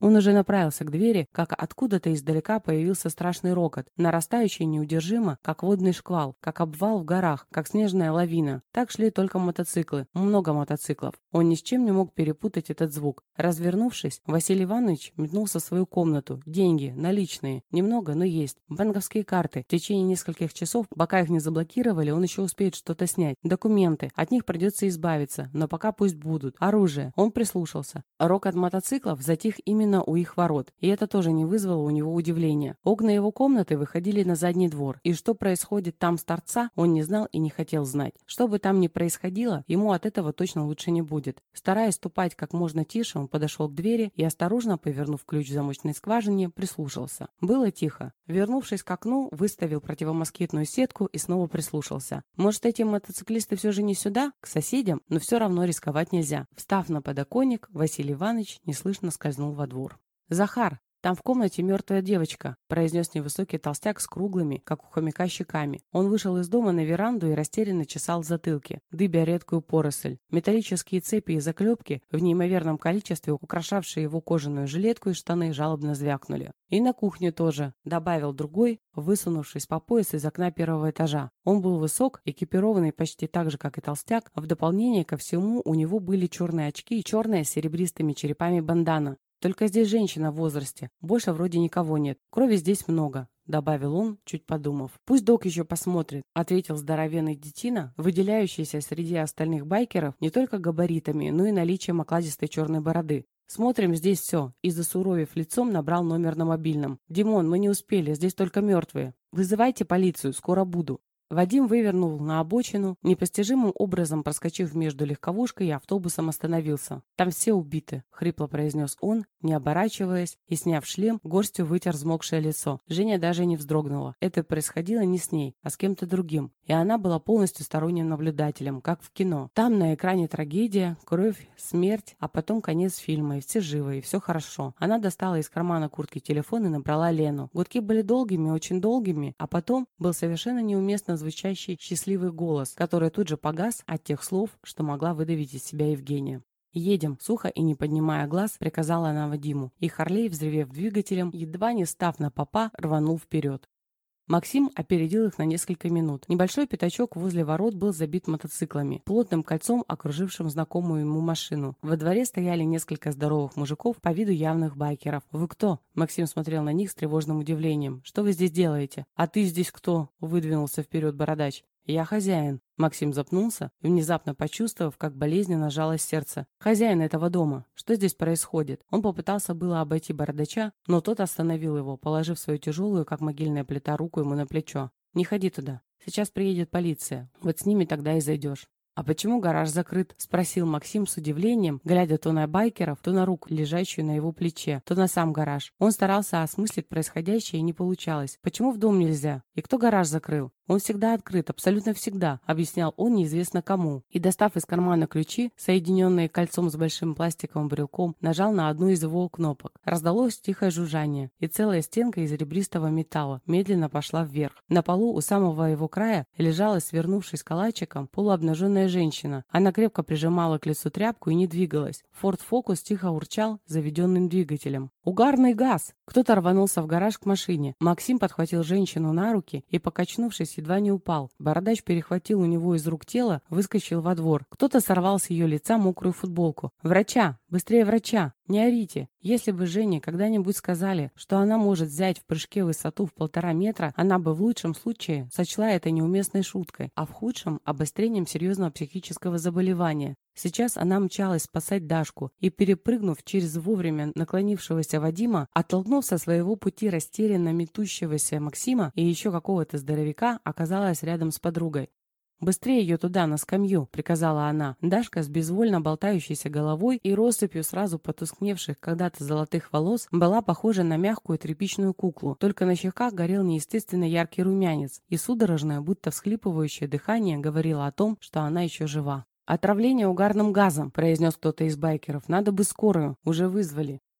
Он уже направился к двери, как откуда-то издалека появился страшный рокот, нарастающий неудержимо, как водный шквал, как обвал в горах, как снежная лавина. Так шли только мотоциклы, много мотоциклов. Он ни с чем не мог перепутать этот звук. Развернувшись, Василий Иванович метнулся в свою комнату. Деньги, наличные, немного, но есть. Банковские карты. В течение нескольких часов, пока их не заблокировали, он еще успеет что-то снять. Документы. От них придется избавиться, но пока пусть будут. Оружие. Он прислушался. Рокот мотоциклов затих именно у их ворот, и это тоже не вызвало у него удивления. Окна его комнаты выходили на задний двор, и что происходит там с торца, он не знал и не хотел знать. Что бы там ни происходило, ему от этого точно лучше не будет. Стараясь ступать как можно тише, он подошел к двери и, осторожно повернув ключ в замочной скважине, прислушался. Было тихо. Вернувшись к окну, выставил противомоскитную сетку и снова прислушался. Может, эти мотоциклисты все же не сюда, к соседям, но все равно рисковать нельзя. Встав на подоконник, Василий Иванович неслышно скользнул во двор. «Захар, там в комнате мертвая девочка», – произнес невысокий толстяк с круглыми, как у хомяка, щеками. Он вышел из дома на веранду и растерянно чесал в затылке, дыбя редкую поросль. Металлические цепи и заклепки, в неимоверном количестве украшавшие его кожаную жилетку и штаны, жалобно звякнули. «И на кухне тоже», – добавил другой, высунувшись по пояс из окна первого этажа. Он был высок, экипированный почти так же, как и толстяк, а в дополнение ко всему у него были черные очки и черная с серебристыми черепами бандана. «Только здесь женщина в возрасте. Больше вроде никого нет. Крови здесь много», — добавил он, чуть подумав. «Пусть док еще посмотрит», — ответил здоровенный детина, выделяющийся среди остальных байкеров не только габаритами, но и наличием окладистой черной бороды. «Смотрим здесь все», и, засуровев лицом, набрал номер на мобильном. «Димон, мы не успели, здесь только мертвые. Вызывайте полицию, скоро буду». Вадим вывернул на обочину, непостижимым образом проскочив между легковушкой и автобусом, остановился. «Там все убиты», — хрипло произнес он, не оборачиваясь, и, сняв шлем, горстью вытер взмокшее лицо. Женя даже не вздрогнула. Это происходило не с ней, а с кем-то другим, и она была полностью сторонним наблюдателем, как в кино. Там на экране трагедия, кровь, смерть, а потом конец фильма, и все живы, и все хорошо. Она достала из кармана куртки телефон и набрала Лену. Гудки были долгими, очень долгими, а потом был совершенно неуместно звучащий счастливый голос, который тут же погас от тех слов, что могла выдавить из себя Евгения. «Едем», — сухо и не поднимая глаз, приказала она Вадиму, и Харлей, взревев двигателем, едва не став на попа, рванул вперед. Максим опередил их на несколько минут. Небольшой пятачок возле ворот был забит мотоциклами, плотным кольцом окружившим знакомую ему машину. Во дворе стояли несколько здоровых мужиков, по виду явных байкеров. «Вы кто?» Максим смотрел на них с тревожным удивлением. «Что вы здесь делаете?» «А ты здесь кто?» — выдвинулся вперед бородач. «Я хозяин». Максим запнулся, внезапно почувствовав, как болезненно сжалось сердце. «Хозяин этого дома. Что здесь происходит?» Он попытался было обойти бородача, но тот остановил его, положив свою тяжелую, как могильная плита, руку ему на плечо. «Не ходи туда. Сейчас приедет полиция. Вот с ними тогда и зайдешь». «А почему гараж закрыт?» – спросил Максим с удивлением, глядя то на байкеров, то на руку, лежащую на его плече, то на сам гараж. Он старался осмыслить происходящее, и не получалось. «Почему в дом нельзя? И кто гараж закрыл?» «Он всегда открыт, абсолютно всегда», — объяснял он неизвестно кому. И, достав из кармана ключи, соединенные кольцом с большим пластиковым брелком, нажал на одну из его кнопок. Раздалось тихое жужжание, и целая стенка из ребристого металла медленно пошла вверх. На полу у самого его края лежала, свернувшись калачиком, полуобнаженная женщина. Она крепко прижимала к лицу тряпку и не двигалась. Форд Фокус тихо урчал заведенным двигателем. «Угарный газ!» Кто-то рванулся в гараж к машине. Максим подхватил женщину на руки и, покачнувшись, едва не упал. Бородач перехватил у него из рук тело, выскочил во двор. Кто-то сорвал с ее лица мокрую футболку. «Врача! Быстрее врача! Не орите!» Если бы Жене когда-нибудь сказали, что она может взять в прыжке высоту в 1,5 метра, она бы в лучшем случае сочла это неуместной шуткой, а в худшем – обострением серьезного психического заболевания. Сейчас она мчалась спасать Дашку и, перепрыгнув через вовремя наклонившегося Вадима, оттолкнув со своего пути растерянно метущегося Максима и еще какого-то здоровяка, оказалась рядом с подругой. «Быстрее ее туда, на скамью», — приказала она. Дашка с безвольно болтающейся головой и россыпью сразу потускневших когда-то золотых волос была похожа на мягкую тряпичную куклу, только на щеках горел неестественно яркий румянец, и судорожное, будто всхлипывающее дыхание говорило о том, что она еще жива. «Отравление угарным газом», — произнес кто-то из байкеров. «Надо бы скорую. Уже вызвали».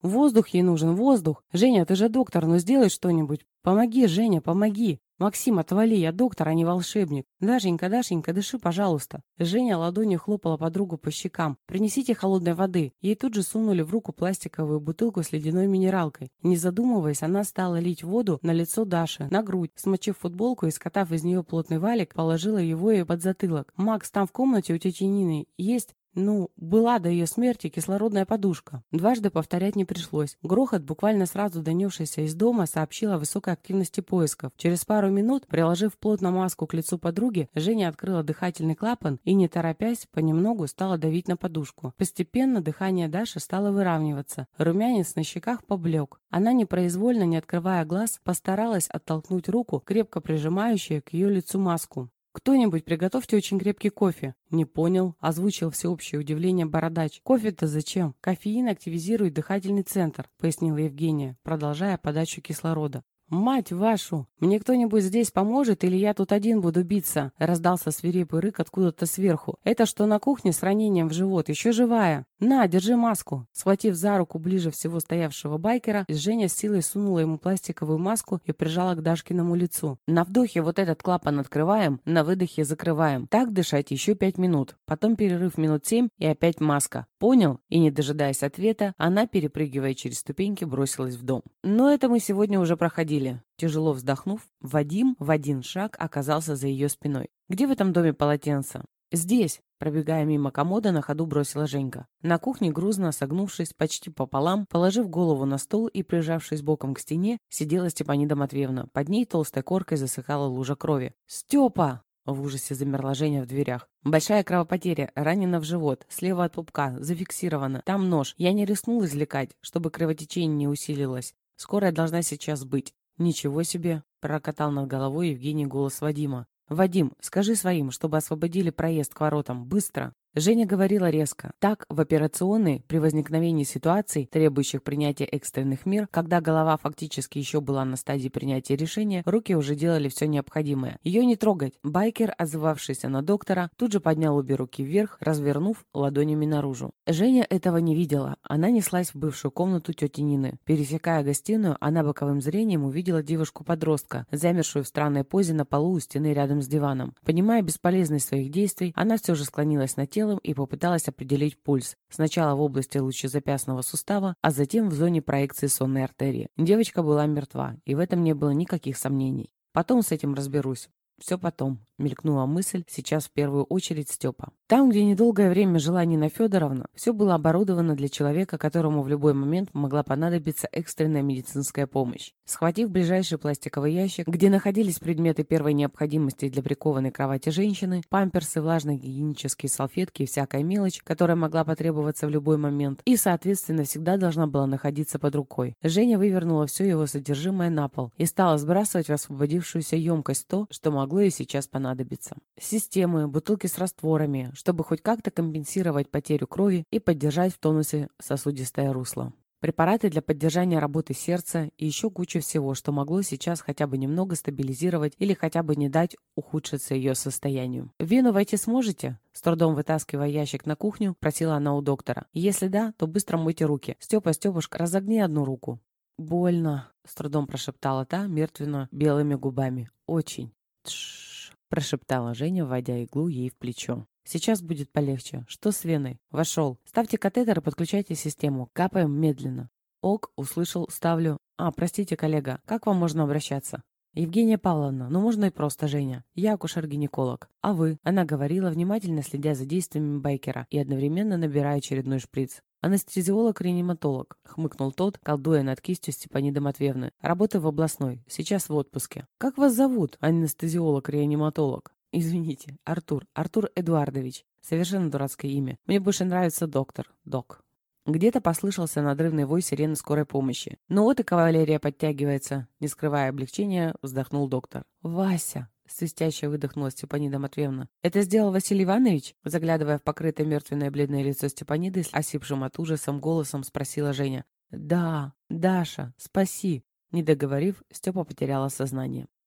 Воздух ей нужен, воздух. Женя, ты же доктор, ну сделай что-нибудь. Помоги, Женя, помоги. Максим, отвали, я доктор, а не волшебник. Дашенька, Дашенька, дыши, пожалуйста. Женя ладонью хлопала подругу по щекам. Принесите холодной воды. Ей тут же сунули в руку пластиковую бутылку с ледяной минералкой. Не задумываясь, она стала лить воду на лицо Даши, на грудь. Смочив футболку и скотав из нее плотный валик, положила его ей под затылок. «Макс, там в комнате у тети Нины есть...» была до ее смерти кислородная подушка. Дважды повторять не пришлось. Грохот, буквально сразу донесшийся из дома, сообщил о высокой активности поисков. Через пару минут, приложив плотно маску к лицу подруги, Женя открыла дыхательный клапан и, не торопясь, понемногу стала давить на подушку. Постепенно дыхание Даши стало выравниваться. Румянец на щеках поблек. Она, непроизвольно, не открывая глаз, постаралась оттолкнуть руку, крепко прижимающую к ее лицу маску. «Кто-нибудь, приготовьте очень крепкий кофе». «Не понял», — озвучил всеобщее удивление бородач. «Кофе-то зачем?» «Кофеин активизирует дыхательный центр», — пояснила Евгения, продолжая подачу кислорода. «Мать вашу! Мне кто-нибудь здесь поможет, или я тут один буду биться?» Раздался свирепый рык откуда-то сверху. «Это что на кухне с ранением в живот? Еще живая?» «На, держи маску!» Схватив за руку ближе всего стоявшего байкера, Женя с силой сунула ему пластиковую маску и прижала к Дашкиному лицу. «На вдохе вот этот клапан открываем, на выдохе закрываем. Так дышать еще 5 минут. Потом перерыв минут 7 и опять маска. Понял?» И, не дожидаясь ответа, она, перепрыгивая через ступеньки, бросилась в дом. «Но это мы сегодня уже проходили». Тяжело вздохнув, Вадим в один шаг оказался за ее спиной. «Где в этом доме полотенце?» «Здесь», — пробегая мимо комода, на ходу бросила Женька. На кухне, грузно согнувшись почти пополам, положив голову на стол и прижавшись боком к стене, сидела Степанида Матвеевна. Под ней толстой коркой засыхала лужа крови. «Степа!» — в ужасе замерла Женя в дверях. «Большая кровопотеря, ранена в живот, слева от пупка, зафиксирована. Там нож. Я не рискнул извлекать, чтобы кровотечение не усилилось. Скорая должна сейчас быть». «Ничего себе!» — прокатал над головой Евгений голос Вадима. «Вадим, скажи своим, чтобы освободили проезд к воротам. Быстро!» Женя говорила резко. Так, в операционной, при возникновении ситуаций, требующих принятия экстренных мер, когда голова фактически еще была на стадии принятия решения, руки уже делали все необходимое. Ее не трогать. Байкер, отзывавшийся на доктора, тут же поднял обе руки вверх, развернув ладонями наружу. Женя этого не видела. Она неслась в бывшую комнату тети Нины. Пересекая гостиную, она боковым зрением увидела девушку-подростка, замершую в странной позе на полу у стены рядом с диваном. Понимая бесполезность своих действий, она все же склонилась над телом и попыталась определить пульс. Сначала в области лучезапястного сустава, а затем в зоне проекции сонной артерии. Девочка была мертва, и в этом не было никаких сомнений. «Потом с этим разберусь». «Все потом», — мелькнула мысль, сейчас в первую очередь Степа. Там, где недолгое время жила Нина Федоровна, все было оборудовано для человека, которому в любой момент могла понадобиться экстренная медицинская помощь. Схватив ближайший пластиковый ящик, где находились предметы первой необходимости для прикованной кровати женщины, памперсы, влажные гигиенические салфетки и всякая мелочь, которая могла потребоваться в любой момент, и, соответственно, всегда должна была находиться под рукой, Женя вывернула все его содержимое на пол и стала сбрасывать в освободившуюся емкость то, что могло ей сейчас понадобиться. Системы, бутылки с растворами, чтобы хоть как-то компенсировать потерю крови и поддержать в тонусе сосудистое русло. Препараты для поддержания работы сердца и еще куча всего, что могло сейчас хотя бы немного стабилизировать или хотя бы не дать ухудшиться ее состоянию. «В вену войти сможете?» С трудом вытаскивая ящик на кухню, просила она у доктора. «Если да, то быстро мойте руки. Степа, Степушка, разогни одну руку». «Больно», — с трудом прошептала та мертвенно-белыми губами. «Очень». «Тш-ш-ш», прошептала Женя, вводя иглу ей в плечо. «Сейчас будет полегче. Что с веной?» «Вошел. Ставьте катетер и подключайте систему. Капаем медленно». «Ок», услышал, ставлю. Простите, коллега, как вам можно обращаться?» «Евгения Павловна, ну можно и просто Женя. Я акушер-гинеколог. А вы?» Она говорила, внимательно следя за действиями байкера и одновременно набирая очередной шприц. «Анестезиолог-реаниматолог», — хмыкнул тот, колдуя над кистью Степаниды Матвеевны. «Работаю в областной. Сейчас в отпуске». «Как вас зовут, анестезиолог-реаниматолог?» «Извините, Артур. Артур Эдуардович. Совершенно дурацкое имя. Мне больше нравится доктор. Док». Где-то послышался надрывный вой сирены скорой помощи. «Ну вот и кавалерия подтягивается», — не скрывая облегчения, вздохнул доктор. «Вася!» — свистяще выдохнула Степанида Матвеевна. «Это сделал Василий Иванович?» Заглядывая в покрытое мертвенное бледное лицо Степаниды, с осипшим от ужасом голосом спросила Женя. «Да, Даша, спаси!» Не договорив, Степа потеряла сознание.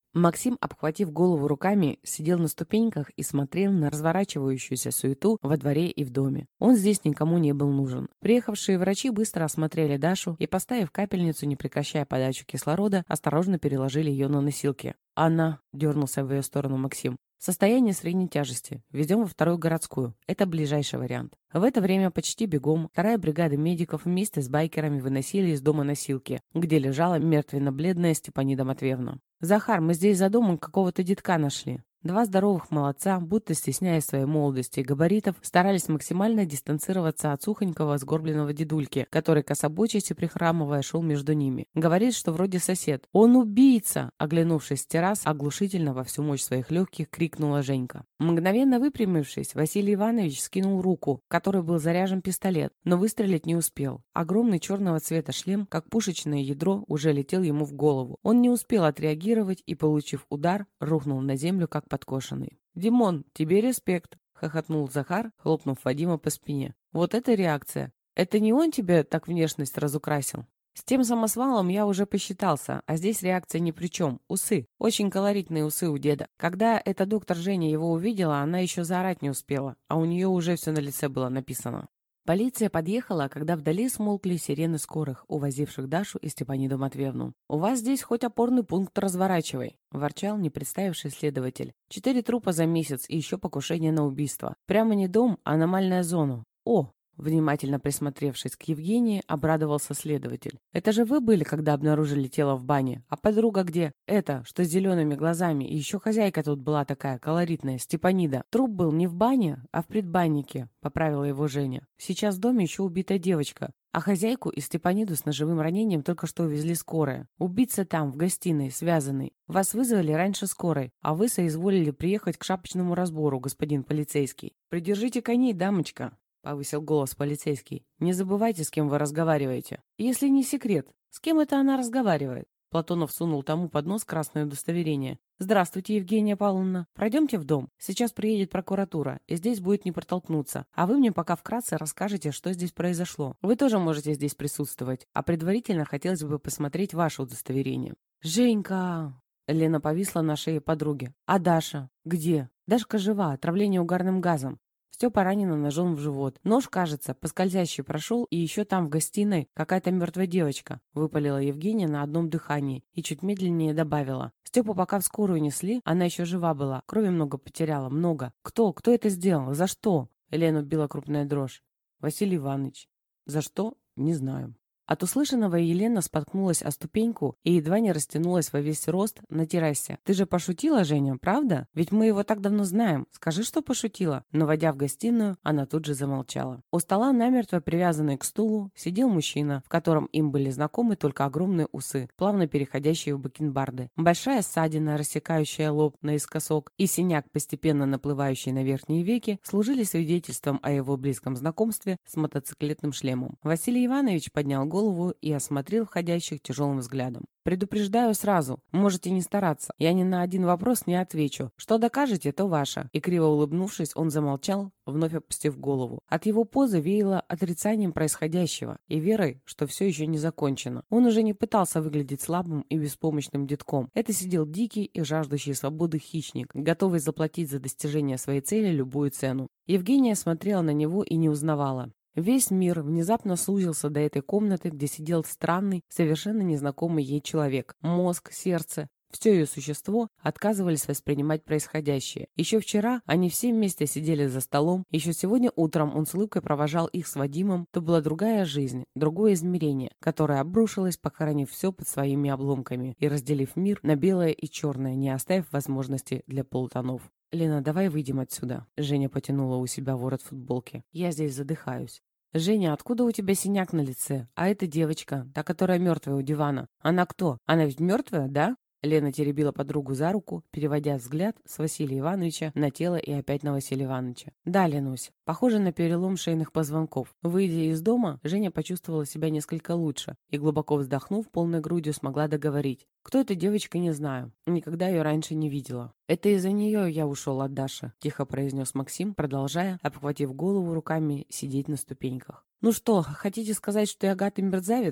Максим, обхватив голову руками, сидел на ступеньках и смотрел на разворачивающуюся суету во дворе и в доме. Он здесь никому не был нужен. Приехавшие врачи быстро осмотрели Дашу и, поставив капельницу, не прекращая подачу кислорода, осторожно переложили ее на носилки. «Она», — дернулся в ее сторону Максим, — «состояние средней тяжести. Везем во вторую городскую. Это ближайший вариант». В это время почти бегом вторая бригада медиков вместе с байкерами выносили из дома носилки, где лежала мертвенно-бледная Степанида Матвеевна. «Захар, мы здесь за домом какого-то детка нашли». Два здоровых молодца, будто стесняясь своей молодости и габаритов, старались максимально дистанцироваться от сухонького сгорбленного дедульки, который, кособочись и прихрамывая, шел между ними. Говорит, что вроде сосед. «Он убийца!» Оглянувшись с террас, оглушительно во всю мощь своих легких крикнула Женька. Мгновенно выпрямившись, Василий Иванович скинул руку, в которой был заряжен пистолет, но выстрелить не успел. Огромный черного цвета шлем, как пушечное ядро, уже летел ему в голову. Он не успел отреагировать и, получив удар, рухнул на землю, как подкошенный. «Димон, тебе респект!» — хохотнул Захар, хлопнув Вадима по спине. «Вот это реакция! Это не он тебе так внешность разукрасил?» «С тем самосвалом я уже посчитался, а здесь реакция ни при чем. Усы. Очень колоритные усы у деда. Когда эта доктор Женя его увидела, она еще заорать не успела, а у нее уже все на лице было написано». Полиция подъехала, когда вдали смолкли сирены скорых, увозивших Дашу и Степаниду Матвеевну. «У вас здесь хоть опорный пункт разворачивай», — ворчал не представивший следователь. 4 трупа за месяц и еще покушение на убийство. Прямо не дом, а аномальная зона. О! Внимательно присмотревшись к Евгении, обрадовался следователь. «Это же вы были, когда обнаружили тело в бане? А подруга где? Это, что с зелеными глазами. И еще хозяйка тут была такая, колоритная, Степанида. Труп был не в бане, а в предбаннике», — поправила его Женя. «Сейчас в доме еще убитая девочка. А хозяйку и Степаниду с ножевым ранением только что увезли скорая. Убийца там, в гостиной, связанный. Вас вызвали раньше скорой, а вы соизволили приехать к шапочному разбору, господин полицейский. Придержите коней, дамочка», — повысил голос полицейский. «Не забывайте, с кем вы разговариваете. Если не секрет, с кем это она разговаривает?» Платонов сунул тому под нос красное удостоверение. «Здравствуйте, Евгения Павловна. Пройдемте в дом. Сейчас приедет прокуратура, и здесь будет не протолкнуться. А вы мне пока вкратце расскажете, что здесь произошло. Вы тоже можете здесь присутствовать, а предварительно хотелось бы посмотреть ваше удостоверение». «Женька!» Лена повисла на шее подруги. «А Даша? Где?» «Дашка жива, отравление угарным газом. Степа ранена ножом в живот. Нож, кажется, по скользящей прошел, и еще там, в гостиной, какая-то мертвая девочка», — выпалила Евгения на одном дыхании и чуть медленнее добавила. «Степу пока в скорую несли, она еще жива была, крови много потеряла, много. Кто? Кто это сделал? За что?» Елену била крупная дрожь. «Василий Иванович». «За что? Не знаю». От услышанного Елена споткнулась о ступеньку и едва не растянулась во весь рост на террасе. «Ты же пошутила, Женя, правда? Ведь мы его так давно знаем. Скажи, что пошутила». Но, войдя в гостиную, она тут же замолчала. У стола, намертво привязанный к стулу, сидел мужчина, в котором им были знакомы только огромные усы, плавно переходящие в бакенбарды. Большая ссадина, рассекающая лоб наискосок, и синяк, постепенно наплывающий на верхние веки, служили свидетельством о его близком знакомстве с мотоциклетным шлемом. Василий Иванович поднял голову и осмотрел входящих тяжелым взглядом. «Предупреждаю сразу, можете не стараться. Я ни на один вопрос не отвечу. Что докажете, то ваше». И криво улыбнувшись, он замолчал, вновь опустив голову. От его позы веяло отрицанием происходящего и верой, что все еще не закончено. Он уже не пытался выглядеть слабым и беспомощным детком. Это сидел дикий и жаждущий свободы хищник, готовый заплатить за достижение своей цели любую цену. Евгения смотрела на него и не узнавала. Весь мир внезапно сузился до этой комнаты, где сидел странный, совершенно незнакомый ей человек. Мозг, сердце, все ее существо отказывались воспринимать происходящее. Еще вчера они все вместе сидели за столом, еще сегодня утром он с улыбкой провожал их с Вадимом. То была другая жизнь, другое измерение, которое обрушилось, похоронив все под своими обломками и разделив мир на белое и черное, не оставив возможности для полутонов. «Лена, давай выйдем отсюда». Женя потянула у себя ворот футболки. «Я здесь задыхаюсь». «Женя, откуда у тебя синяк на лице? А эта девочка, та, которая мертвая у дивана, она кто? Она ведь мертвая, да?» Лена теребила подругу за руку, переводя взгляд с Василия Ивановича на тело и опять на Василия Ивановича. «Да, Ленусь, похоже на перелом шейных позвонков». Выйдя из дома, Женя почувствовала себя несколько лучше и, глубоко вздохнув, полной грудью смогла договорить. «Кто эта девочка, не знаю. Никогда ее раньше не видела». «Это из-за нее я ушел от Даши», — тихо произнес Максим, продолжая, обхватив голову руками, сидеть на ступеньках. «Ну что, хотите сказать, что я гад и мерзавец?»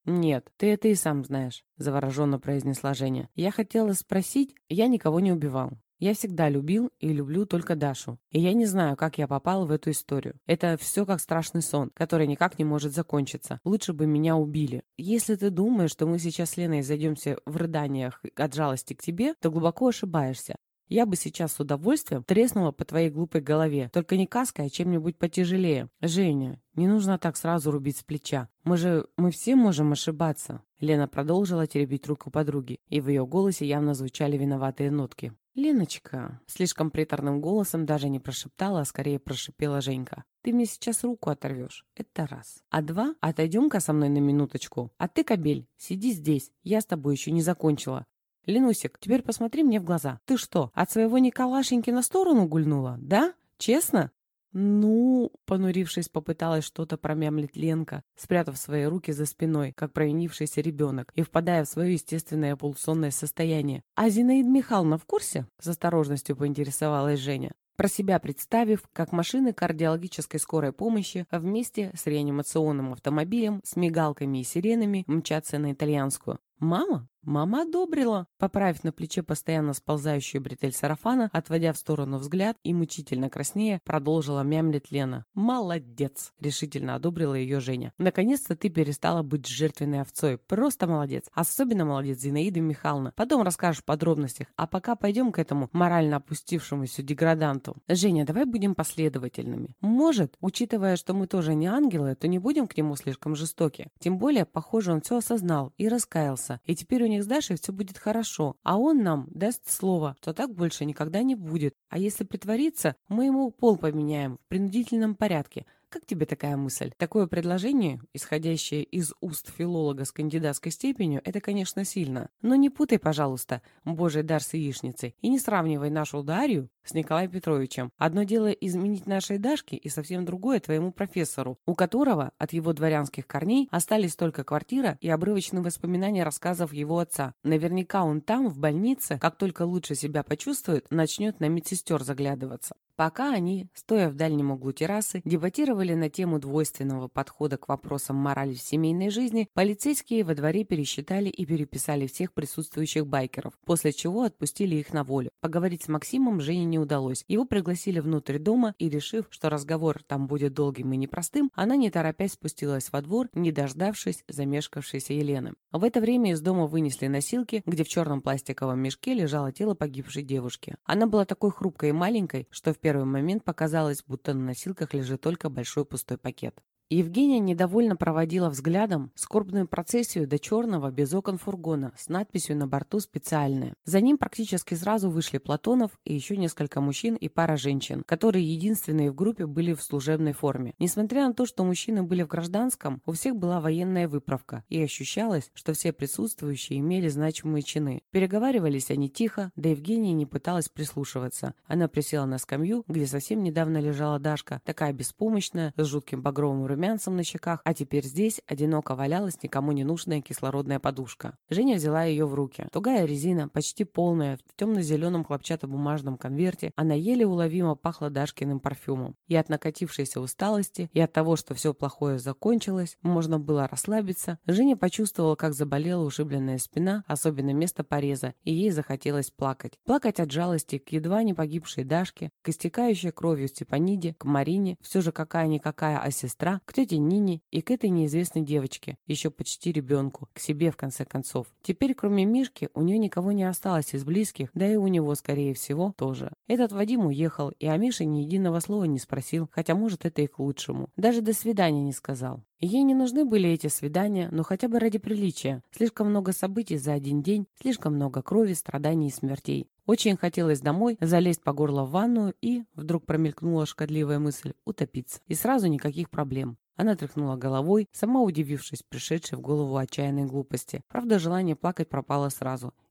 «Нет, ты это и сам знаешь», — завороженно произнесла Женя. «Я хотела спросить, я никого не убивал. Я всегда любил и люблю только Дашу. И я не знаю, как я попал в эту историю. Это все как страшный сон, который никак не может закончиться. Лучше бы меня убили. Если ты думаешь, что мы сейчас с Леной зайдемся в рыданиях от жалости к тебе, то глубоко ошибаешься. Я бы сейчас с удовольствием треснула по твоей глупой голове, только не каской, а чем-нибудь потяжелее. Женя, не нужно так сразу рубить с плеча. Мы все можем ошибаться». Лена продолжила теребить руку подруги, и в ее голосе явно звучали виноватые нотки. «Леночка», — слишком приторным голосом даже не прошептала, а скорее прошипела Женька. «Ты мне сейчас руку оторвешь. Это раз. А два, отойдем-ка со мной на минуточку. А ты, кобель, сиди здесь. Я с тобой еще не закончила. Ленусик, теперь посмотри мне в глаза. Ты что, от своего Николашеньки на сторону гульнула? Да? Честно?» «Ну...» — понурившись, попыталась что-то промямлить Ленка, спрятав свои руки за спиной, как провинившийся ребенок, и впадая в свое естественное полусонное состояние. «А Зинаида Михайловна в курсе?» — с осторожностью поинтересовалась Женя, про себя представив, как машины кардиологической скорой помощи вместе с реанимационным автомобилем с мигалками и сиренами мчатся на итальянскую. «Мама? Мама одобрила», поправив на плече постоянно сползающую бретель сарафана, отводя в сторону взгляд и мучительно краснея, продолжила мямлить Лена. «Молодец», — решительно одобрила ее Женя. «Наконец-то ты перестала быть жертвенной овцой. Просто молодец. Особенно молодец, Зинаида Михайловна. Потом расскажешь в подробностях. А пока пойдем к этому морально опустившемуся деграданту. Женя, давай будем последовательными. Может, учитывая, что мы тоже не ангелы, то не будем к нему слишком жестоки. Тем более, похоже, он все осознал и раскаялся. И теперь у них с Дашей все будет хорошо, а он нам даст слово, что так больше никогда не будет. А если притвориться, мы ему пол поменяем в принудительном порядке. Как тебе такая мысль? Такое предложение, исходящее из уст филолога с кандидатской степенью, это, конечно, сильно. Но не путай, пожалуйста, божий дар с яичницей, и не сравнивай нашу Дарью с Николаем Петровичем. Одно дело изменить нашей Дашке, и совсем другое твоему профессору, у которого от его дворянских корней остались только квартира и обрывочные воспоминания рассказов его отца. Наверняка он там, в больнице, как только лучше себя почувствует, начнет на медсестер заглядываться. Пока они, стоя в дальнем углу террасы, дебатировали на тему двойственного подхода к вопросам морали в семейной жизни, полицейские во дворе пересчитали и переписали всех присутствующих байкеров, после чего отпустили их на волю. Поговорить с Максимом Жене не удалось. Его пригласили внутрь дома, и, решив, что разговор там будет долгим и непростым, она не торопясь спустилась во двор, не дождавшись замешкавшейся Елены. В это время из дома вынесли носилки, где в черном пластиковом мешке лежало тело погибшей девушки. Она была такой хрупкой и маленькой, что в первый момент показалось, будто на носилках лежит только большой пустой пакет. Евгения недовольно проводила взглядом скорбную процессию до черного без окон фургона с надписью на борту «Специальная». За ним практически сразу вышли Платонов и еще несколько мужчин и пара женщин, которые единственные в группе были в служебной форме. Несмотря на то, что мужчины были в гражданском, у всех была военная выправка, и ощущалось, что все присутствующие имели значимые чины. Переговаривались они тихо, да Евгения не пыталась прислушиваться. Она присела на скамью, где совсем недавно лежала Дашка, такая беспомощная, с жутким багровым румянцем на щеках, а теперь здесь одиноко валялась никому не нужная кислородная подушка. Женя взяла ее в руки. Тугая резина, почти полная, в темно-зеленом хлопчатобумажном конверте, она еле уловимо пахла Дашкиным парфюмом. И от накатившейся усталости, и от того, что все плохое закончилось, можно было расслабиться, Женя почувствовала, как заболела ушибленная спина, особенно место пореза, и ей захотелось плакать. Плакать от жалости к едва не погибшей Дашке, к истекающей кровью Степаниде, к Марине, все же какая-никакая, а сестра, к тете Нине и к этой неизвестной девочке, еще почти ребенку, к себе в конце концов. Теперь, кроме Мишки, у нее никого не осталось из близких, да и у него, скорее всего, тоже. Этот Вадим уехал, и о Мише ни единого слова не спросил, хотя, может, это и к лучшему. Даже до свидания не сказал. Ей не нужны были эти свидания, но хотя бы ради приличия. Слишком много событий за один день, слишком много крови, страданий и смертей. Очень хотелось домой, залезть по горло в ванную и, вдруг промелькнула шкодливая мысль, утопиться. И сразу никаких проблем. Она тряхнула головой, сама удивившись пришедшей в голову отчаянной глупости. Правда, желание плакать пропало сразу.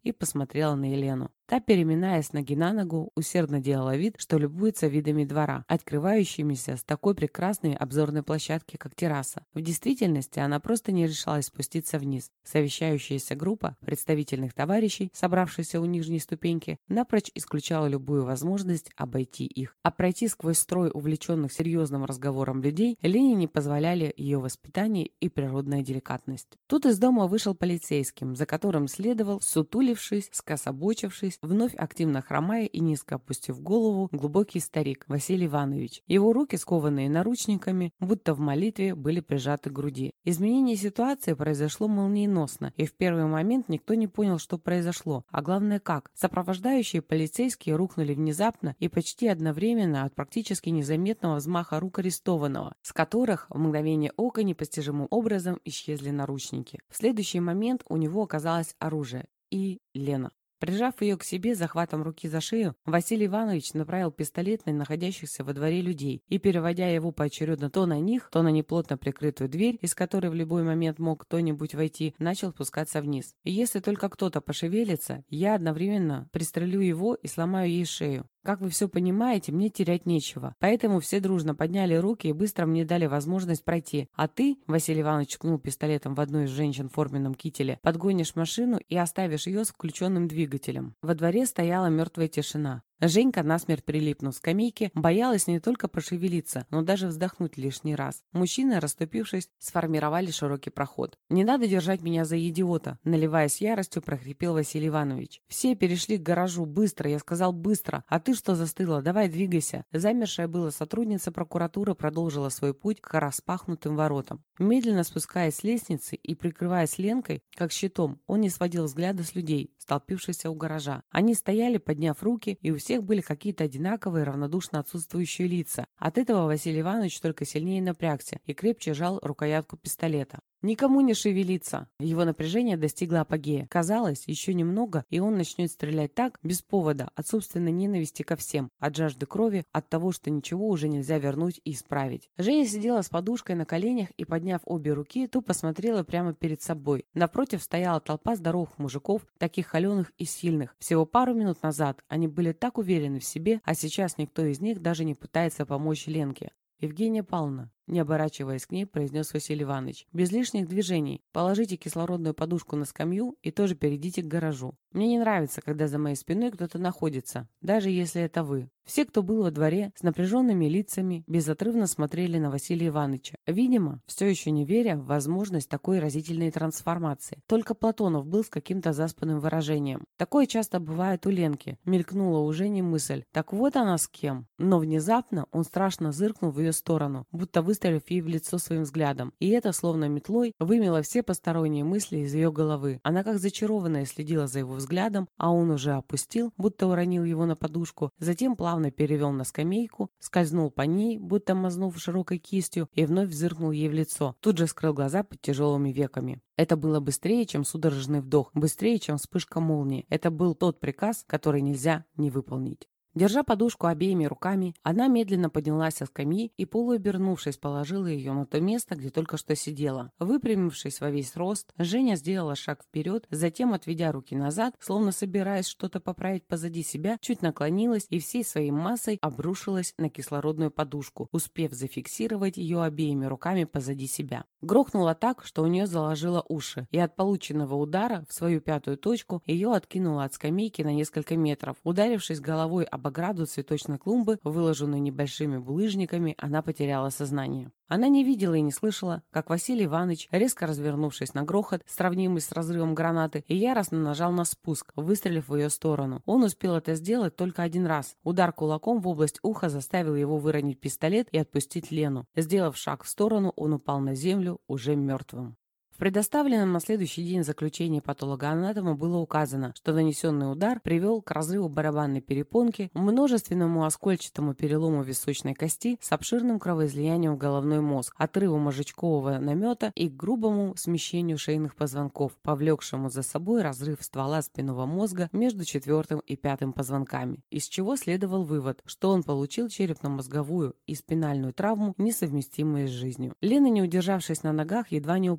и посмотрела на Елену. Та, переминаясь ноги на ногу, усердно делала вид, что любуется видами двора, открывающимися с такой прекрасной обзорной площадки, как терраса. В действительности она просто не решалась спуститься вниз. Совещающаяся группа представительных товарищей, собравшихся у нижней ступеньки, напрочь исключала любую возможность обойти их. А пройти сквозь строй увлеченных серьезным разговором людей Лене не позволяли ее воспитание и природная деликатность. Тут из дома вышел полицейским, за которым следовал, сутулившись, скособочившись, вновь активно хромая и низко опустив голову, глубокий старик Василий Иванович. Его руки, скованные наручниками, будто в молитве, были прижаты к груди. Изменение ситуации произошло молниеносно, и в первый момент никто не понял, что произошло, а главное как. Сопровождающие полицейские рухнули внезапно и почти одновременно от практически незаметного взмаха рук арестованного, с которых в мгновение ока непостижимым образом исчезли наручники. В следующий момент у него оказалось оружие и Лена. Прижав ее к себе захватом руки за шею, Василий Иванович направил пистолет на находящихся во дворе людей и, переводя его поочередно то на них, то на неплотно прикрытую дверь, из которой в любой момент мог кто-нибудь войти, начал спускаться вниз. И если только кто-то пошевелится, я одновременно пристрелю его и сломаю ей шею. Как вы все понимаете, мне терять нечего. Поэтому все дружно подняли руки и быстро мне дали возможность пройти. А ты, Василий Иванович ткнул пистолетом в одну из женщин в форменном кителе, подгонишь машину и оставишь ее с включенным двигателем. Во дворе стояла мертвая тишина. Женька, насмерть прилипнув к скамейке, боялась не только пошевелиться, но даже вздохнуть лишний раз. Мужчины, расступившись, сформировали широкий проход. «Не надо держать меня за идиота», — наливаясь яростью, прохрипел Василий Иванович. «Все перешли к гаражу. Быстро, я сказал быстро. А ты что застыла? Давай двигайся». Замершая была сотрудница прокуратуры продолжила свой путь к распахнутым воротам. Медленно спускаясь с лестницы и прикрываясь Ленкой, как щитом, он не сводил взгляда с людей, столпившихся у гаража. Они стояли, подняв руки, и у всех были какие-то одинаковые, равнодушно отсутствующие лица. От этого Василий Иванович только сильнее напрягся и крепче жал рукоятку пистолета. Никому не шевелиться. Его напряжение достигло апогея. Казалось, еще немного, и он начнет стрелять так, без повода, от собственной ненависти ко всем, от жажды крови, от того, что ничего уже нельзя вернуть и исправить. Женя сидела с подушкой на коленях и, подняв обе руки, тупо смотрела прямо перед собой. Напротив стояла толпа здоровых мужиков, таких холеных и сильных. Всего пару минут назад они были так уверены в себе, а сейчас никто из них даже не пытается помочь Ленке. «Евгения Павловна», не оборачиваясь к ней, произнес Василий Иванович, без лишних движений, положите кислородную подушку на скамью и тоже перейдите к гаражу. Мне не нравится, когда за моей спиной кто-то находится, даже если это вы. Все, кто был во дворе, с напряженными лицами, безотрывно смотрели на Василия Ивановича. Видимо, все еще не веря в возможность такой разительной трансформации. Только Платонов был с каким-то заспанным выражением. Такое часто бывает у Ленки. Мелькнула у Жени мысль. Так вот она с кем. Но внезапно он страшно зыркнул в ее сторону, будто выстрелив ей в лицо своим взглядом. И это, словно метлой, вымело все посторонние мысли из ее головы. Она как зачарованная следила за его взглядом, а он уже опустил, будто уронил его на подушку, затем плавно перевел на скамейку, скользнул по ней, будто мазнув широкой кистью, и вновь зыркнул ей в лицо. Тут же скрыл глаза под тяжелыми веками. Это было быстрее, чем судорожный вдох, быстрее, чем вспышка молнии. Это был тот приказ, который нельзя не выполнить. Держа подушку обеими руками, она медленно поднялась со скамьи и, полуобернувшись, положила ее на то место, где только что сидела. Выпрямившись во весь рост, Женя сделала шаг вперед, затем, отведя руки назад, словно собираясь что-то поправить позади себя, чуть наклонилась и всей своей массой обрушилась на кислородную подушку, успев зафиксировать ее обеими руками позади себя. Грохнуло так, что у нее заложило уши, и от полученного удара в свою пятую точку ее откинуло от скамейки на несколько метров. Ударившись головой об ограду цветочной клумбы, выложенную небольшими булыжниками, она потеряла сознание. Она не видела и не слышала, как Василий Иванович, резко развернувшись на грохот, сравнимый с разрывом гранаты, и яростно нажал на спуск, выстрелив в ее сторону. Он успел это сделать только один раз. Удар кулаком в область уха заставил его выронить пистолет и отпустить Лену. Сделав шаг в сторону, он упал на землю уже мертвым. В предоставленном на следующий день заключении патологоанатома было указано, что нанесенный удар привел к разрыву барабанной перепонки, множественному оскольчатому перелому височной кости с обширным кровоизлиянием в головной мозг, отрыву мозжечкового намета и к грубому смещению шейных позвонков, повлекшему за собой разрыв ствола спинного мозга между 4 и 5 позвонками, из чего следовал вывод, что он получил черепно-мозговую и спинальную травму, несовместимые с жизнью. Лена, не удержавшись на ногах, едва не упала, но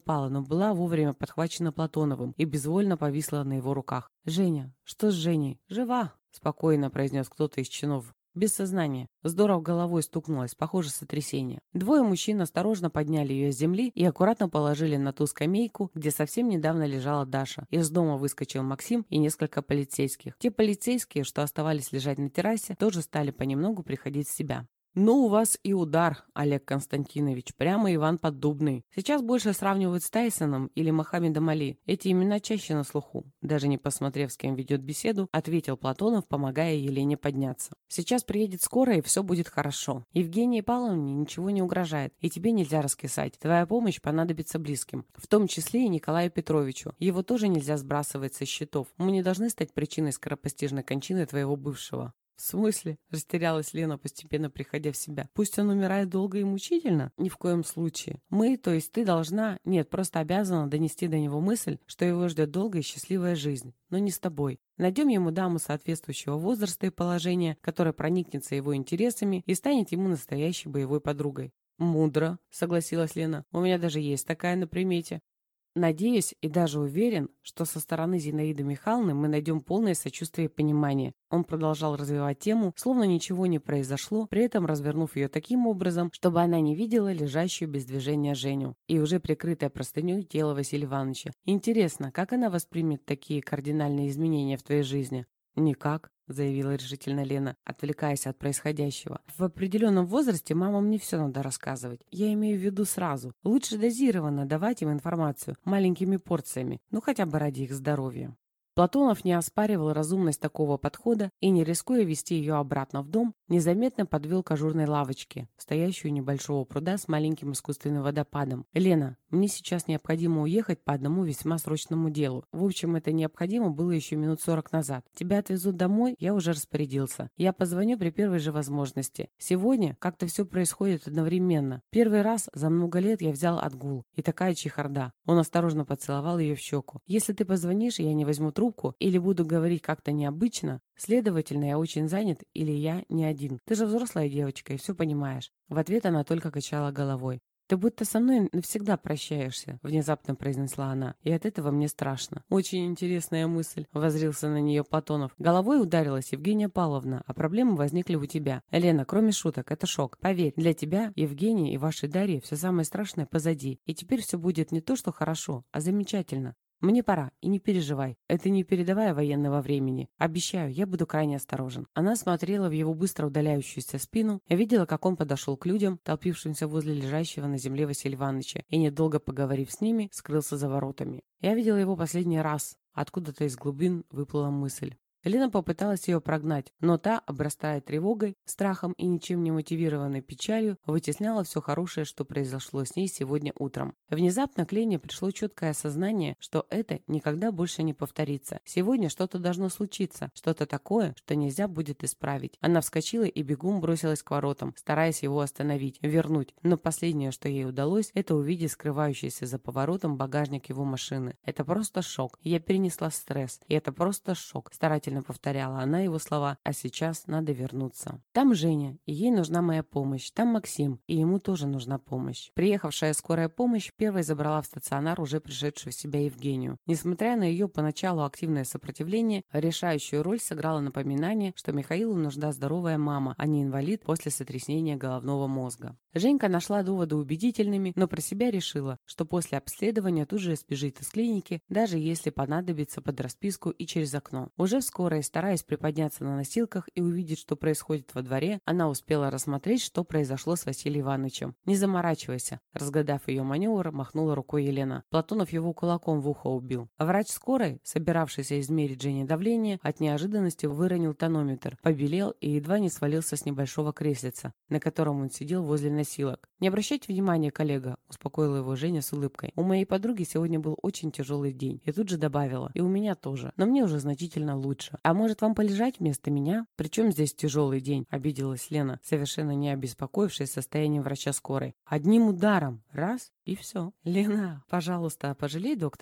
была вовремя подхвачена Платоновым и безвольно повисла на его руках. «Женя, что с Женей? Жива!» – спокойно произнес кто-то из чинов. «Без сознания». Здорово головой стукнулась, похоже, сотрясение. Двое мужчин осторожно подняли ее с земли и аккуратно положили на ту скамейку, где совсем недавно лежала Даша. Из дома выскочил Максим и несколько полицейских. Те полицейские, что оставались лежать на террасе, тоже стали понемногу приходить в себя. «Ну, у вас и удар, Олег Константинович, прямо Иван Поддубный. Сейчас больше сравнивают с Тайсоном или Мохаммедом Али. Эти имена чаще на слуху». Даже не посмотрев, с кем ведет беседу, ответил Платонов, помогая Елене подняться. «Сейчас приедет скорая, и все будет хорошо. Евгении Павловне ничего не угрожает, и тебе нельзя раскисать. Твоя помощь понадобится близким, в том числе и Николаю Петровичу. Его тоже нельзя сбрасывать со счетов. Мы не должны стать причиной скоропостижной кончины твоего бывшего». «В смысле?» – растерялась Лена, постепенно приходя в себя. «Пусть он умирает долго и мучительно? Ни в коем случае. Мы, то есть ты должна, нет, просто обязана донести до него мысль, что его ждет долгая и счастливая жизнь. Но не с тобой. Найдем ему даму соответствующего возраста и положения, которая проникнется его интересами и станет ему настоящей боевой подругой». «Мудро», – согласилась Лена. «У меня даже есть такая на примете». «Надеюсь и даже уверен, что со стороны Зинаиды Михайловны мы найдем полное сочувствие и понимание». Он продолжал развивать тему, словно ничего не произошло, при этом развернув ее таким образом, чтобы она не видела лежащую без движения Женю и уже прикрытое простыней тело Василия Ивановича. «Интересно, как она воспримет такие кардинальные изменения в твоей жизни?» «Никак», — заявила решительно Лена, отвлекаясь от происходящего. «В определенном возрасте мамам не все надо рассказывать. Я имею в виду сразу. Лучше дозированно давать им информацию, маленькими порциями, ну хотя бы ради их здоровья». Платонов не оспаривал разумность такого подхода и, не рискуя вести ее обратно в дом, незаметно подвел к ажурной лавочке, стоящую у небольшого пруда с маленьким искусственным водопадом. «Лена, мне сейчас необходимо уехать по одному весьма срочному делу. В общем, это необходимо было еще минут 40 назад. Тебя отвезут домой, я уже распорядился. Я позвоню при первой же возможности. Сегодня как-то все происходит одновременно. Первый раз за много лет я взял отгул. И такая чехарда». Он осторожно поцеловал ее в щеку. «Если ты позвонишь, я не возьму трубку или буду говорить как-то необычно, следовательно, я очень занят или я не один. Ты же взрослая девочка и все понимаешь». В ответ она только качала головой. «Ты будто со мной навсегда прощаешься», — внезапно произнесла она, — «и от этого мне страшно». «Очень интересная мысль», — воззрился на нее Платонов. «Головой ударилась Евгения Павловна, а проблемы возникли у тебя. Лена, кроме шуток, это шок. Поверь, для тебя, Евгения и вашей Дарьи все самое страшное позади, и теперь все будет не то, что хорошо, а замечательно. Мне пора, и не переживай. Это не передовая военного времени. Обещаю, я буду крайне осторожен». Она смотрела в его быстро удаляющуюся спину, видела, как он подошел к людям, толпившимся возле лежащего на земле Василия Ивановича, и, недолго поговорив с ними, скрылся за воротами. «Я видела его последний раз». Откуда-то из глубин выплыла мысль. Лена попыталась ее прогнать, но та, обрастая тревогой, страхом и ничем не мотивированной печалью, вытесняла все хорошее, что произошло с ней сегодня утром. Внезапно к Лене пришло четкое осознание, что это никогда больше не повторится. Сегодня что-то должно случиться, что-то такое, что нельзя будет исправить. Она вскочила и бегом бросилась к воротам, стараясь его остановить, вернуть. Но последнее, что ей удалось, это увидеть скрывающийся за поворотом багажник его машины. «Это просто шок. Я перенесла стресс. И это просто шок», — старательно повторяла она его слова, «а сейчас надо вернуться. Там Женя, и ей нужна моя помощь. Там Максим, и ему тоже нужна помощь». Приехавшая скорая помощь первой забрала в стационар уже пришедшую в себя Евгению. Несмотря на ее поначалу активное сопротивление, решающую роль сыграло напоминание, что Михаилу нужна здоровая мама, а не инвалид после сотрясения головного мозга. Женька нашла доводы убедительными, но про себя решила, что после обследования тут же сбежит из клиники, даже если понадобится под расписку и через окно. Уже вскоре, стараясь приподняться на носилках и увидеть, что происходит во дворе, она успела рассмотреть, что произошло с Василием Ивановичем. «Не заморачивайся», — разгадав ее маневр, махнула рукой Елена. Платонов его кулаком в ухо убил. А врач скорой, собиравшийся измерить Жене давление, от неожиданности выронил тонометр, побелел и едва не свалился с небольшого креслица, на котором он сидел возле носилок. «Не обращайте внимания, коллега», — успокоила его Женя с улыбкой. «У моей подруги сегодня был очень тяжелый день». И тут же добавила: «И у меня тоже, но мне уже значительно лучше. А может, вам полежать вместо меня?» «Причем здесь тяжелый день?» — обиделась Лена, совершенно не обеспокоившись состоянием врача скорой. «Одним ударом. Раз — и все». «Лена, пожалуйста, пожалей доктора».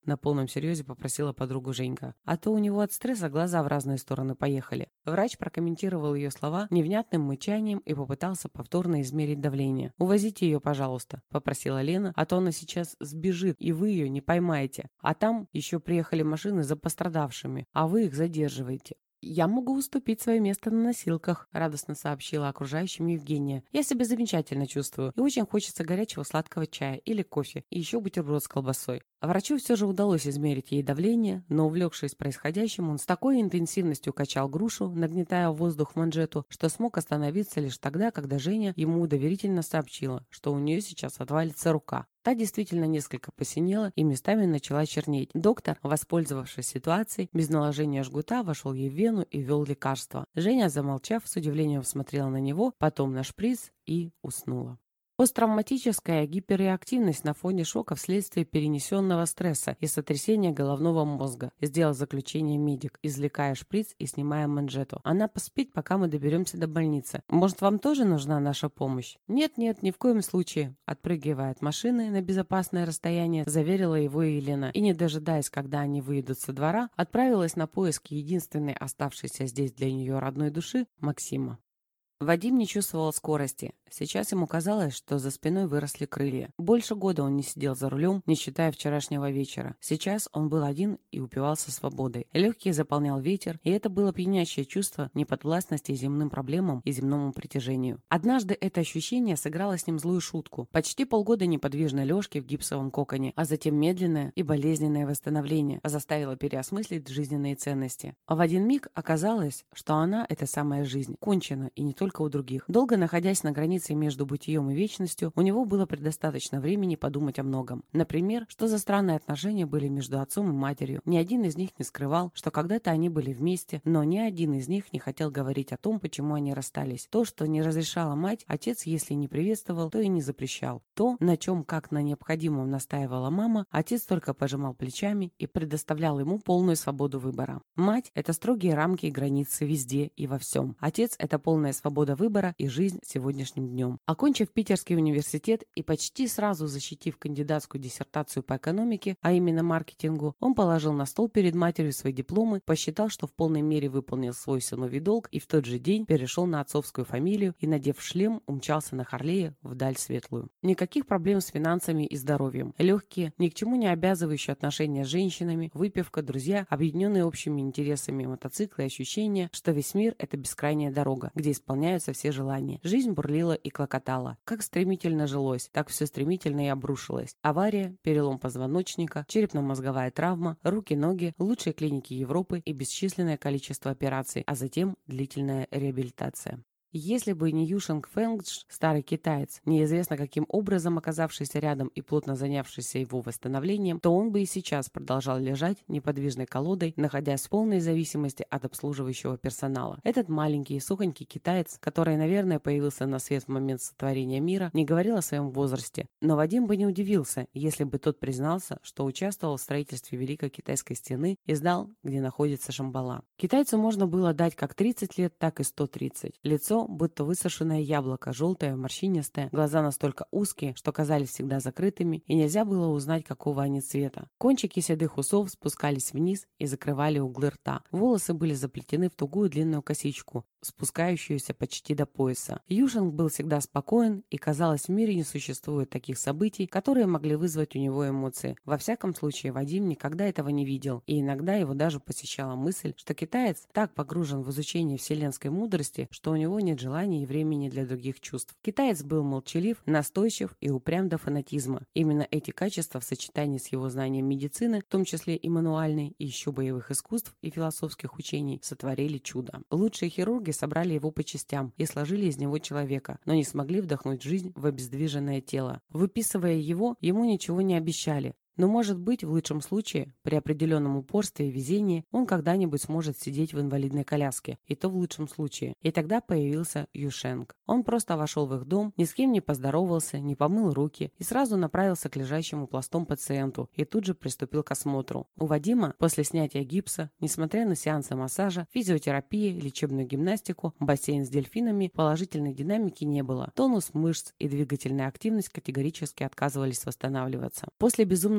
На полном серьезе попросила подругу Женька. А то у него от стресса глаза в разные стороны поехали. Врач прокомментировал ее слова невнятным мычанием и попытался повторно измерить давление. «Увозите ее, пожалуйста», — попросила Лена, «а то она сейчас сбежит, и вы ее не поймаете. А там еще приехали машины за пострадавшими, а вы их задерживаете». «Я могу уступить свое место на носилках», — радостно сообщила окружающим Евгения. «Я себя замечательно чувствую, и очень хочется горячего сладкого чая или кофе, и еще бутерброд с колбасой». Врачу все же удалось измерить ей давление, но, увлекшись происходящим, он с такой интенсивностью качал грушу, нагнетая воздух в манжету, что смог остановиться лишь тогда, когда Женя ему доверительно сообщила, что у нее сейчас отвалится рука. Та действительно несколько посинела и местами начала чернеть. Доктор, воспользовавшись ситуацией, без наложения жгута вошел ей в вену и ввел лекарство. Женя, замолчав, с удивлением смотрела на него, потом на шприц и уснула. Посттравматическая гиперреактивность на фоне шока вследствие перенесенного стресса и сотрясения головного мозга, сделал заключение медик, извлекая шприц и снимая манжету. Она поспит, пока мы доберемся до больницы. Может, вам тоже нужна наша помощь? Нет, ни в коем случае. Отпрыгивая от машины на безопасное расстояние, заверила его Елена и, не дожидаясь, когда они выйдут со двора, отправилась на поиски единственной оставшейся здесь для нее родной души Максима. Вадим не чувствовал скорости. Сейчас ему казалось, что за спиной выросли крылья. Больше года он не сидел за рулем, не считая вчерашнего вечера. Сейчас он был один и упивался свободой. Легкие заполнял ветер, и это было пьянящее чувство неподвластности земным проблемам и земному притяжению. Однажды это ощущение сыграло с ним злую шутку. Почти полгода неподвижной лёжки в гипсовом коконе, а затем медленное и болезненное восстановление заставило переосмыслить жизненные ценности. А в один миг оказалось, что она, эта самая жизнь, кончена и не только у других. Долго находясь на границе между бытием и вечностью, у него было предостаточно времени подумать о многом. Например, что за странные отношения были между отцом и матерью. Ни один из них не скрывал, что когда-то они были вместе, но ни один из них не хотел говорить о том, почему они расстались. То, что не разрешала мать, отец, если не приветствовал, то и не запрещал. То, на чем, как на необходимом, настаивала мама, отец только пожимал плечами и предоставлял ему полную свободу выбора. Мать – это строгие рамки и границы везде и во всем. Отец – это полная свобода выбора и жизнь сегодняшним днем. Окончив Питерский университет и почти сразу защитив кандидатскую диссертацию по экономике, а именно маркетингу, он положил на стол перед матерью свои дипломы, посчитал, что в полной мере выполнил свой сыновий долг и в тот же день перешел на отцовскую фамилию и, надев шлем, умчался на Харлее вдаль светлую. Никаких проблем с финансами и здоровьем. Легкие, ни к чему не обязывающие отношения с женщинами, выпивка, друзья, объединенные общими интересами мотоциклы и ощущение, что весь мир – это бескрайняя дорога, где исполняются все желания. Жизнь бурлила и клокотала. Как стремительно жилось, так все стремительно и обрушилось. Авария, перелом позвоночника, черепно-мозговая травма, руки-ноги, лучшие клиники Европы и бесчисленное количество операций, а затем длительная реабилитация. Если бы не Юшинг Фэнгдж, старый китаец, неизвестно каким образом оказавшийся рядом и плотно занявшийся его восстановлением, то он бы и сейчас продолжал лежать неподвижной колодой, находясь в полной зависимости от обслуживающего персонала. Этот маленький и сухонький китаец, который, наверное, появился на свет в момент сотворения мира, не говорил о своем возрасте. Но Вадим бы не удивился, если бы тот признался, что участвовал в строительстве Великой Китайской стены и знал, где находится Шамбала. Китайцу можно было дать как 30 лет, так и 130. Лицо будто высушенное яблоко, желтое, морщинистое, глаза настолько узкие, что казались всегда закрытыми, и нельзя было узнать, какого они цвета. Кончики седых усов спускались вниз и закрывали углы рта. Волосы были заплетены в тугую длинную косичку, спускающуюся почти до пояса. Юшинг был всегда спокоен, и, казалось, в мире не существует таких событий, которые могли вызвать у него эмоции. Во всяком случае, Вадим никогда этого не видел, и иногда его даже посещала мысль, что китаец так погружен в изучение вселенской мудрости, что у него нет желания и времени для других чувств. Китаец был молчалив, настойчив и упрям до фанатизма. Именно эти качества в сочетании с его знанием медицины, в том числе и мануальной, и еще боевых искусств и философских учений, сотворили чудо. Лучшие хирурги собрали его по частям и сложили из него человека, но не смогли вдохнуть жизнь в обездвиженное тело. Выписывая его, ему ничего не обещали. Но, может быть, в лучшем случае, при определенном упорстве и везении, он когда-нибудь сможет сидеть в инвалидной коляске, и то в лучшем случае. И тогда появился Юшенг. Он просто вошел в их дом, ни с кем не поздоровался, не помыл руки и сразу направился к лежащему пластом пациенту и тут же приступил к осмотру. У Вадима после снятия гипса, несмотря на сеансы массажа, физиотерапии, лечебную гимнастику, бассейн с дельфинами, положительной динамики не было. Тонус мышц и двигательная активность категорически отказывались восстанавливаться. После безумного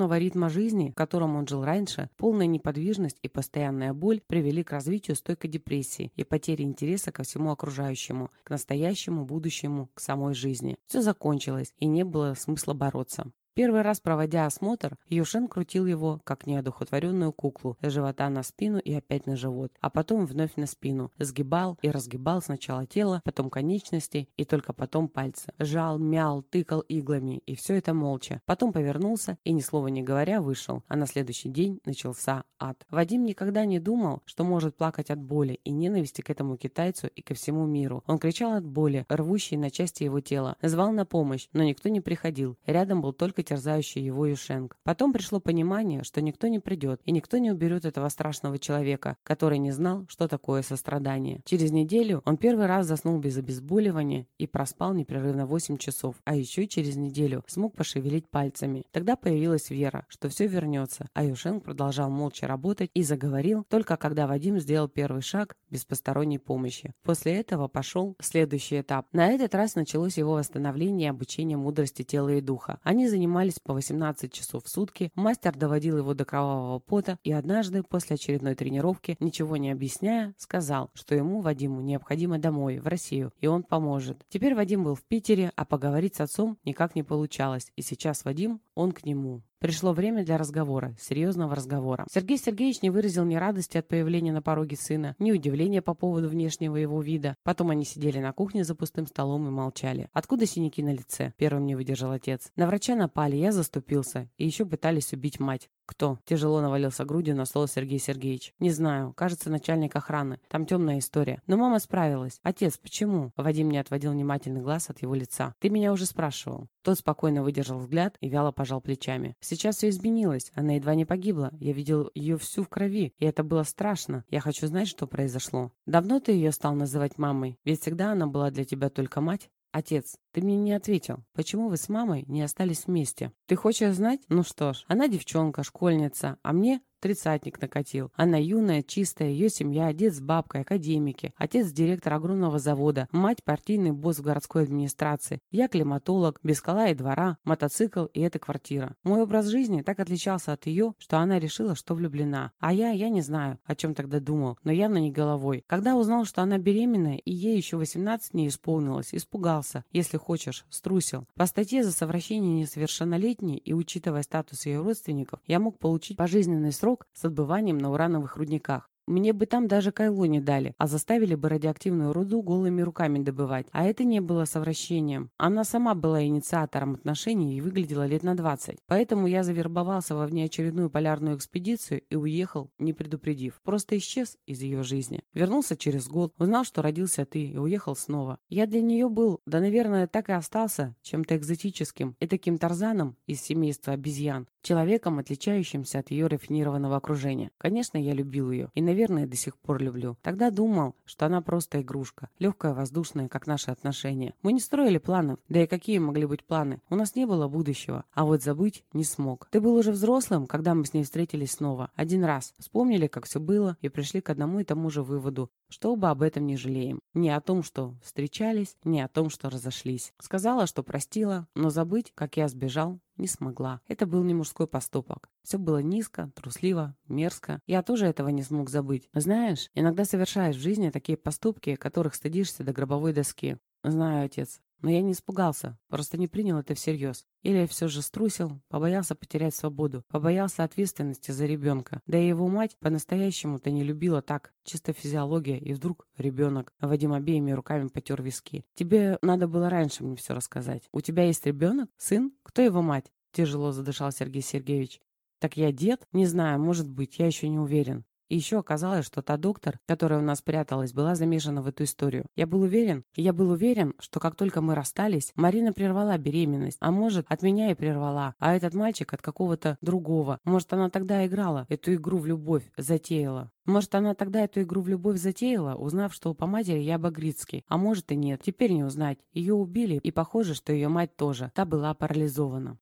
монотонного ритма жизни, в котором он жил раньше, полная неподвижность и постоянная боль привели к развитию стойкой депрессии и потере интереса ко всему окружающему, к настоящему, будущему, к самой жизни. Все закончилось, и не было смысла бороться. Первый раз, проводя осмотр, Юшен крутил его, как неодухотворенную куклу, с живота на спину и опять на живот, а потом вновь на спину, сгибал и разгибал сначала тело, потом конечности и только потом пальцы. Жал, мял, тыкал иглами, и все это молча. Потом повернулся и, ни слова не говоря, вышел, а на следующий день начался ад. Вадим никогда не думал, что может плакать от боли и ненависти к этому китайцу и ко всему миру. Он кричал от боли, рвущей на части его тела, звал на помощь, но никто не приходил. Рядом был только терзающий его Юшенк. Потом пришло понимание, что никто не придет, и никто не уберет этого страшного человека, который не знал, что такое сострадание. Через неделю он первый раз заснул без обезболивания и проспал непрерывно 8 часов, а еще через неделю смог пошевелить пальцами. Тогда появилась вера, что все вернется, а Юшенк продолжал молча работать и заговорил только когда Вадим сделал первый шаг без посторонней помощи. После этого пошел следующий этап. На этот раз началось его восстановление и обучение мудрости тела и духа. Они занимались по 18 часов в сутки, мастер доводил его до кровавого пота и однажды, после очередной тренировки, ничего не объясняя, сказал, что ему, Вадиму, необходимо домой, в Россию, и он поможет. Теперь Вадим был в Питере, а поговорить с отцом никак не получалось, и сейчас Вадим, он к нему. Пришло время для разговора, серьезного разговора. Сергей Сергеевич не выразил ни радости от появления на пороге сына, ни удивления по поводу внешнего его вида. Потом они сидели на кухне за пустым столом и молчали. «Откуда синяки на лице?» — первым не выдержал отец. «На врача напали, я заступился. И еще пытались убить мать». «Кто?» — тяжело навалился грудью на стол Сергей Сергеевич. «Не знаю. Кажется, начальник охраны. Там темная история. Но мама справилась. Отец, почему?» Вадим не отводил внимательный глаз от его лица. «Ты меня уже спрашивал». Тот спокойно выдержал взгляд и вяло пожал плечами. «Сейчас все изменилось. Она едва не погибла. Я видел ее всю в крови, и это было страшно. Я хочу знать, что произошло. Давно ты ее стал называть мамой? Ведь всегда она была для тебя только мать». «Отец, ты мне не ответил. Почему вы с мамой не остались вместе? Ты хочешь знать? Ну что ж, она девчонка, школьница, а мне тридцатник накатил. Она юная, чистая, ее семья, дед с бабкой, академики, отец директор огромного завода, мать партийный босс в городской администрации, я климатолог, без кола и двора, мотоцикл и эта квартира. Мой образ жизни так отличался от ее, что она решила, что влюблена. А я не знаю, о чем тогда думал, но явно не головой. Когда узнал, что она беременная и ей еще 18 не исполнилось, испугался, если хочешь, струсил. По статье за совращение несовершеннолетней и учитывая статус ее родственников, я мог получить пожизненный срок с отбыванием на урановых рудниках. Мне бы там даже кайло не дали, а заставили бы радиоактивную руду голыми руками добывать. А это не было совращением. Она сама была инициатором отношений и выглядела лет на 20. Поэтому я завербовался во внеочередную полярную экспедицию и уехал, не предупредив. Просто исчез из ее жизни. Вернулся через год, узнал, что родился ты, и уехал снова. Я для нее был, да, наверное, так и остался, чем-то экзотическим, и таким Тарзаном из семейства обезьян, человеком, отличающимся от ее рафинированного окружения. Конечно, я любил ее. И, наверное, до сих пор люблю. Тогда думал, что она просто игрушка. Легкая, воздушная, как наши отношения. Мы не строили планов. Да и какие могли быть планы? У нас не было будущего. А вот забыть не смог. Ты был уже взрослым, когда мы с ней встретились снова. Один раз. Вспомнили, как все было, и пришли к одному и тому же выводу, что оба об этом не жалеем. Не о том, что встречались, не о том, что разошлись. Сказала, что простила, но забыть, как я сбежал, не смогла. Это был не мужской поступок. Все было низко, трусливо, мерзко. Я тоже этого не смог забыть. Знаешь, иногда совершаешь в жизни такие поступки, которых стыдишься до гробовой доски. Знаю, отец. Но я не испугался, просто не принял это всерьез. Или я все же струсил, побоялся потерять свободу, побоялся ответственности за ребенка. Да и его мать по-настоящему-то не любила так, чисто физиология, и вдруг ребенок. Вадим обеими руками потер виски. Тебе надо было раньше мне все рассказать. У тебя есть ребенок? Сын? Кто его мать? Тяжело задышал Сергей Сергеевич. Так я дед? Не знаю, может быть, я еще не уверен. И еще оказалось, что та доктор, которая у нас пряталась, была замешана в эту историю. Я был уверен, что как только мы расстались, Марина прервала беременность. А может, от меня и прервала. А этот мальчик от какого-то другого. Может, она тогда играла эту игру в любовь, затеяла. Может, она тогда эту игру в любовь затеяла, узнав, что по матери я Багрицкий. А может и нет. Теперь не узнать. Ее убили, и похоже, что ее мать тоже. Та была парализована.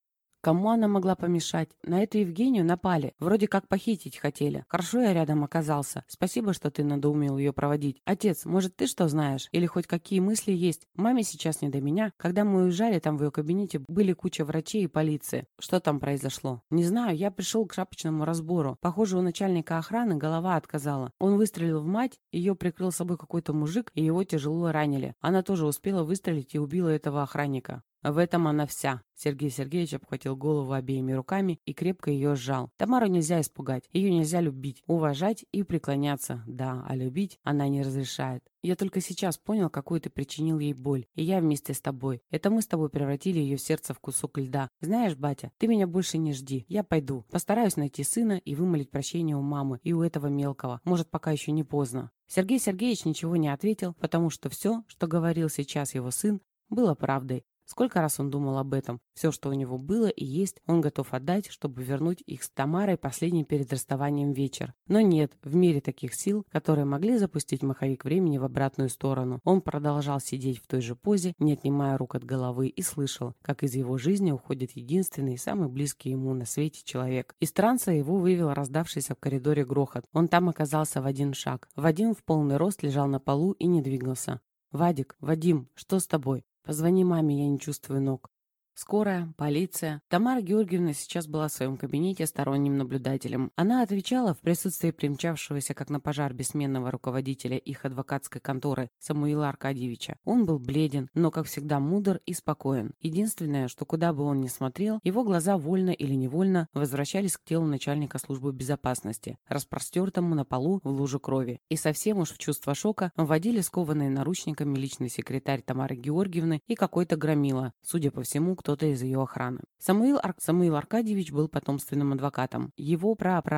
Кому она могла помешать? На эту Евгению напали. Вроде как похитить хотели. Хорошо я рядом оказался. Спасибо, что ты надоумил ее проводить. Отец, может, ты что знаешь? Или хоть какие мысли есть? Маме сейчас не до меня. Когда мы уезжали, там в ее кабинете были куча врачей и полиции. Что там произошло? Не знаю, я пришел к шапочному разбору. Похоже, у начальника охраны голова отказала. Он выстрелил в мать, ее прикрыл собой какой-то мужик, и его тяжело ранили. Она тоже успела выстрелить и убила этого охранника. В этом она вся. Сергей Сергеевич обхватил голову обеими руками и крепко ее сжал. Тамару нельзя испугать, ее нельзя любить, уважать и преклоняться. Да, а любить она не разрешает. Я только сейчас понял, какую ты причинил ей боль. И я вместе с тобой. Это мы с тобой превратили ее сердце в кусок льда. Знаешь, батя, ты меня больше не жди. Я пойду. Постараюсь найти сына и вымолить прощение у мамы и у этого мелкого. Может, пока еще не поздно. Сергей Сергеевич ничего не ответил, потому что все, что говорил сейчас его сын, было правдой. Сколько раз он думал об этом. Все, что у него было и есть, он готов отдать, чтобы вернуть их с Тамарой последний перед расставанием вечер. Но нет, в мире таких сил, которые могли запустить маховик времени в обратную сторону. Он продолжал сидеть в той же позе, не отнимая рук от головы, и слышал, как из его жизни уходит единственный и самый близкий ему на свете человек. Из транса его вывел раздавшийся в коридоре грохот. Он там оказался в один шаг. Вадим в полный рост лежал на полу и не двигался. «Вадик, Вадим, что с тобой? Позвони маме, я не чувствую ног». Скорая, полиция. Тамара Георгиевна сейчас была в своем кабинете сторонним наблюдателем. Она отвечала в присутствии примчавшегося как на пожар бессменного руководителя их адвокатской конторы Самуила Аркадьевича. Он был бледен, но, как всегда, мудр и спокоен. Единственное, что куда бы он ни смотрел, его глаза вольно или невольно возвращались к телу начальника службы безопасности, распростертому на полу в луже крови. И совсем уж в чувство шока вводили скованные наручниками личный секретарь Тамары Георгиевны и какой-то громила, судя по всему, кто-то из ее охраны. Самуил Аркадьевич был потомственным адвокатом. Его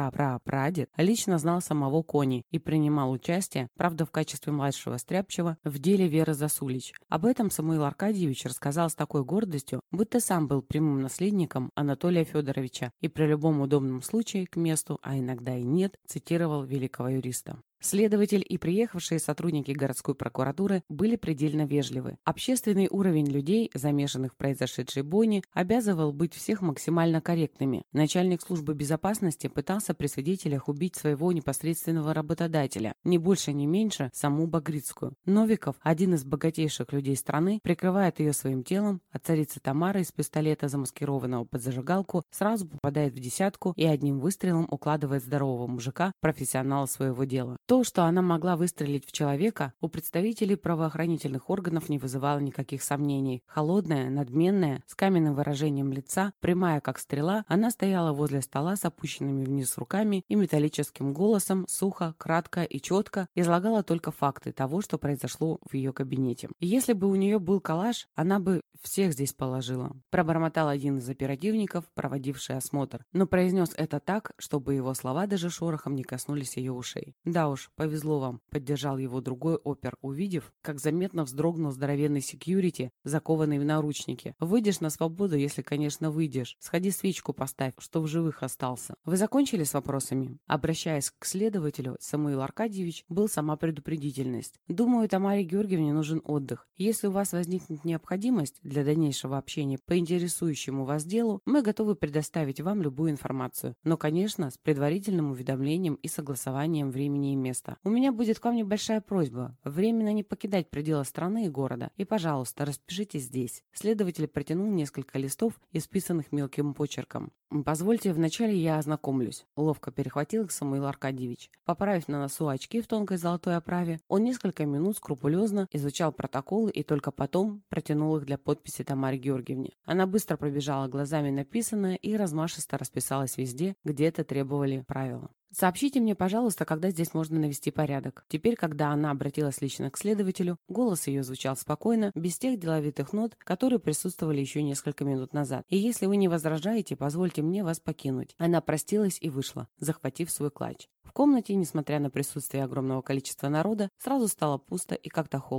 прадед лично знал самого Кони и принимал участие, правда в качестве младшего стряпчего, в деле Веры Засулич. Об этом Самуил Аркадьевич рассказал с такой гордостью, будто сам был прямым наследником Анатолия Федоровича и при любом удобном случае к месту, а иногда и нет, цитировал великого юриста. Следователь и приехавшие сотрудники городской прокуратуры были предельно вежливы. Общественный уровень людей, замешанных в произошедшей бойне, обязывал быть всех максимально корректными. Начальник службы безопасности пытался при свидетелях убить своего непосредственного работодателя, ни больше ни меньше саму Багрицкую. Новиков, один из богатейших людей страны, прикрывает ее своим телом, а царица Тамара из пистолета, замаскированного под зажигалку, сразу попадает в десятку и одним выстрелом укладывает здорового мужика, профессионала своего дела. То, что она могла выстрелить в человека, у представителей правоохранительных органов не вызывало никаких сомнений. Холодная, надменная, с каменным выражением лица, прямая как стрела, она стояла возле стола с опущенными вниз руками и металлическим голосом, сухо, кратко и четко излагала только факты того, что произошло в ее кабинете. И если бы у нее был калаш, она бы всех здесь положила. Пробормотал один из оперативников, проводивший осмотр, но произнес это так, чтобы его слова даже шорохом не коснулись ее ушей. Да уж, повезло вам, поддержал его другой опер, увидев, как заметно вздрогнул здоровенный секьюрити, закованный в наручники. Выйдешь на свободу, если, конечно, выйдешь. Сходи свечку поставь, что в живых остался. Вы закончили с вопросами? Обращаясь к следователю, Самуил Аркадьевич был сама предупредительность. Думаю, Тамаре Георгиевне нужен отдых. Если у вас возникнет необходимость для дальнейшего общения по интересующему вас делу, мы готовы предоставить вам любую информацию. Но, конечно, с предварительным уведомлением и согласованием времени и места. У меня будет к вам небольшая просьба. Временно не покидать пределы страны и города. И, пожалуйста, распишитесь здесь. Следователь протянул несколько листов, исписанных мелким почерком. «Позвольте, вначале я ознакомлюсь», — ловко перехватил их Самуил Аркадьевич. Поправив на носу очки в тонкой золотой оправе, он несколько минут скрупулезно изучал протоколы и только потом протянул их для подписи Тамаре Георгиевне. Она быстро пробежала глазами написанное и размашисто расписалась везде, где это требовали правила. «Сообщите мне, пожалуйста, когда здесь можно навести порядок». Теперь, когда она обратилась лично к следователю, голос ее звучал спокойно, без тех деловитых нот, которые присутствовали еще несколько минут назад. «И если вы не возражаете, позвольте мне вас покинуть». Она простилась и вышла, захватив свой клатч. В комнате, несмотря на присутствие огромного количества народа, сразу стало пусто и как-то холодно.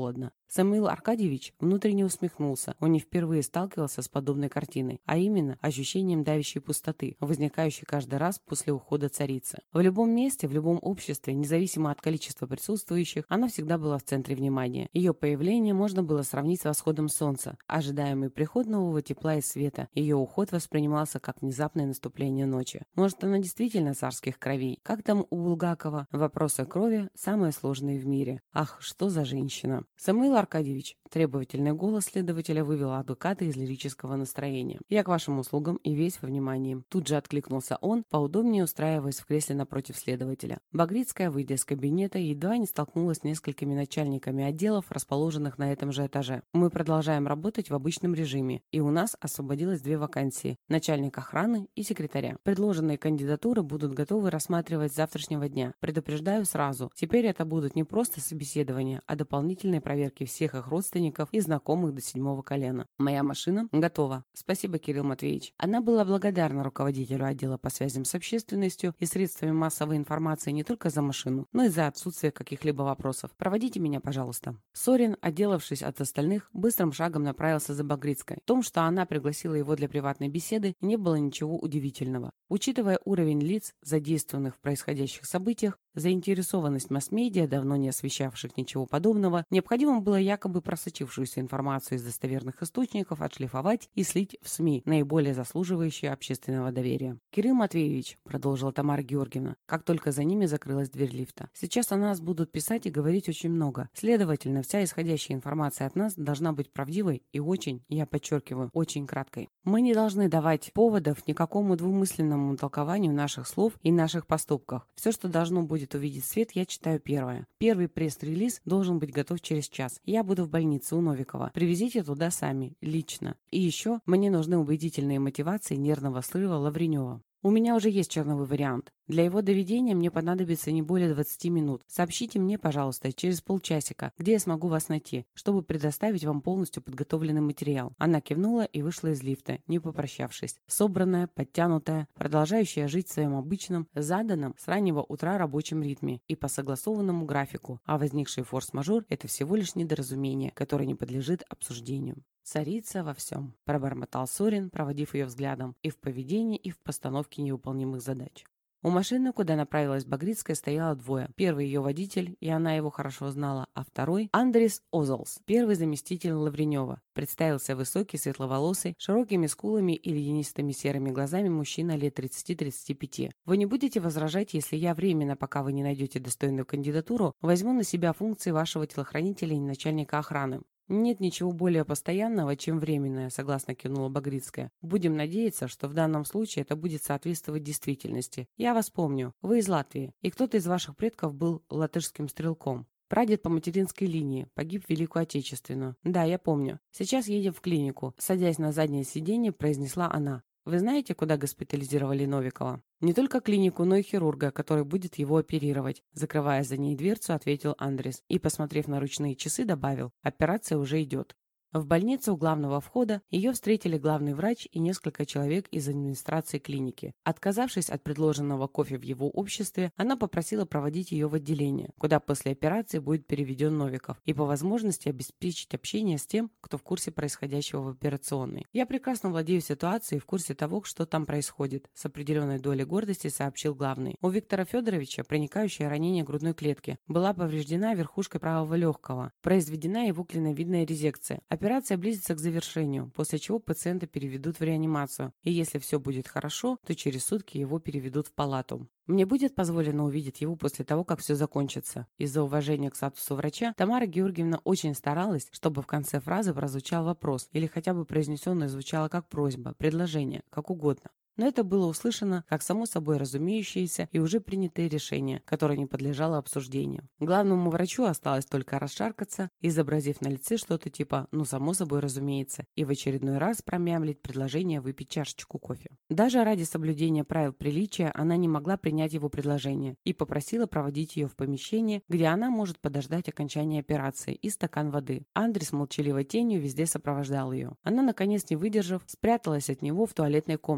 Самуил Аркадьевич внутренне усмехнулся. Он не впервые сталкивался с подобной картиной, а именно ощущением давящей пустоты, возникающей каждый раз после ухода царицы. В любом месте, в любом обществе, независимо от количества присутствующих, она всегда была в центре внимания. Ее появление можно было сравнить с восходом солнца, ожидаемый приход нового тепла и света. Ее уход воспринимался как внезапное наступление ночи. Может, она действительно царских кровей? Как там у Булгакова? Вопросы крови самые сложные в мире. Ах, что за женщина! Самуил Аркадьевич, требовательный голос следователя вывел адвоката из лирического настроения. «Я к вашим услугам и весь во внимании». Тут же откликнулся он, поудобнее устраиваясь в кресле напротив следователя. Багрицкая, выйдя из кабинета, едва не столкнулась с несколькими начальниками отделов, расположенных на этом же этаже. «Мы продолжаем работать в обычном режиме, и у нас освободилось 2 вакансии – начальник охраны и секретаря. Предложенные кандидатуры будут готовы рассматривать с завтрашнего дня. Предупреждаю сразу, теперь это будут не просто собеседования, а дополнительные проверки всех их родственников и знакомых до 7-го колена. Моя машина готова. Спасибо, Кирилл Матвеевич». Она была благодарна руководителю отдела по связям с общественностью и средствами массовой информации не только за машину, но и за отсутствие каких-либо вопросов. «Проводите меня, пожалуйста». Сорин, отделавшись от остальных, быстрым шагом направился за Багрицкой. В том, что она пригласила его для приватной беседы, не было ничего удивительного. Учитывая уровень лиц, задействованных в происходящих событиях, заинтересованность масс-медиа, давно не освещавших ничего подобного, необходимо было якобы просочившуюся информацию из достоверных источников отшлифовать и слить в СМИ, наиболее заслуживающие общественного доверия. «Кирилл Матвеевич», — продолжила Тамара Георгиевна, как только за ними закрылась дверь лифта, «сейчас о нас будут писать и говорить очень много. Следовательно, вся исходящая информация от нас должна быть правдивой и очень, я подчеркиваю, очень краткой. Мы не должны давать поводов никакому двумысленному толкованию наших слов и наших поступков. Все, что должно будет увидеть свет, я читаю первое. Первый пресс-релиз должен быть готов через час. Я буду в больнице у Новикова. Привезите туда сами, лично. И еще мне нужны убедительные мотивации нервного срыва Лавренева. У меня уже есть черновой вариант. Для его доведения мне понадобится не более 20 минут. Сообщите мне, пожалуйста, через полчасика, где я смогу вас найти, чтобы предоставить вам полностью подготовленный материал». Она кивнула и вышла из лифта, не попрощавшись. Собранная, подтянутая, продолжающая жить в своем обычном, заданном с раннего утра рабочем ритме и по согласованному графику, а возникший форс-мажор – это всего лишь недоразумение, которое не подлежит обсуждению. «Царица во всем», – пробормотал Сорин, проводив ее взглядом, и в поведении, и в постановке невыполнимых задач. У машины, куда направилась Багрицкая, стояло 2. Первый ее водитель, и она его хорошо знала, а второй – Андрис Озолс, первый заместитель Лавренева. Представился высокий, светловолосый, широкими скулами и ледянистыми серыми глазами мужчина лет 30-35. «Вы не будете возражать, если я временно, пока вы не найдете достойную кандидатуру, возьму на себя функции вашего телохранителя и начальника охраны?» «Нет ничего более постоянного, чем временное», — согласно кивнула Багрицкая. «Будем надеяться, что в данном случае это будет соответствовать действительности. Я вас помню. Вы из Латвии, и кто-то из ваших предков был латышским стрелком. Прадед по материнской линии, погиб в Великую Отечественную. Да, я помню. Сейчас едем в клинику», — садясь на заднее сиденье, произнесла она. «Вы знаете, куда госпитализировали Новикова?» «Не только клинику, но и хирурга, который будет его оперировать», закрывая за ней дверцу, ответил Андрис и, посмотрев на ручные часы, добавил: «Операция уже идет». В больнице у главного входа ее встретили главный врач и несколько человек из администрации клиники. Отказавшись от предложенного кофе в его обществе, она попросила проводить ее в отделение, куда после операции будет переведен Новиков, и по возможности обеспечить общение с тем, кто в курсе происходящего в операционной. «Я прекрасно владею ситуацией и в курсе того, что там происходит», с определенной долей гордости сообщил главный. У Виктора Федоровича проникающее ранение грудной клетки. Была повреждена верхушка правого легкого. Произведена его клиновидная резекция. Операция близится к завершению, после чего пациента переведут в реанимацию, и если все будет хорошо, то через сутки его переведут в палату. Мне будет позволено увидеть его после того, как все закончится. Из-за уважения к статусу врача Тамара Георгиевна очень старалась, чтобы в конце фразы прозвучал вопрос или хотя бы произнесенное звучало как просьба, предложение, как угодно. Но это было услышано как само собой разумеющееся и уже принятое решение, которое не подлежало обсуждению. Главному врачу осталось только расшаркаться, изобразив на лице что-то типа «ну само собой разумеется» и в очередной раз промямлить предложение выпить чашечку кофе. Даже ради соблюдения правил приличия она не могла принять его предложение и попросила проводить ее в помещение, где она может подождать окончания операции, и стакан воды. Андрей с молчаливой тенью везде сопровождал ее. Она, наконец не выдержав, спряталась от него в туалетной комнате.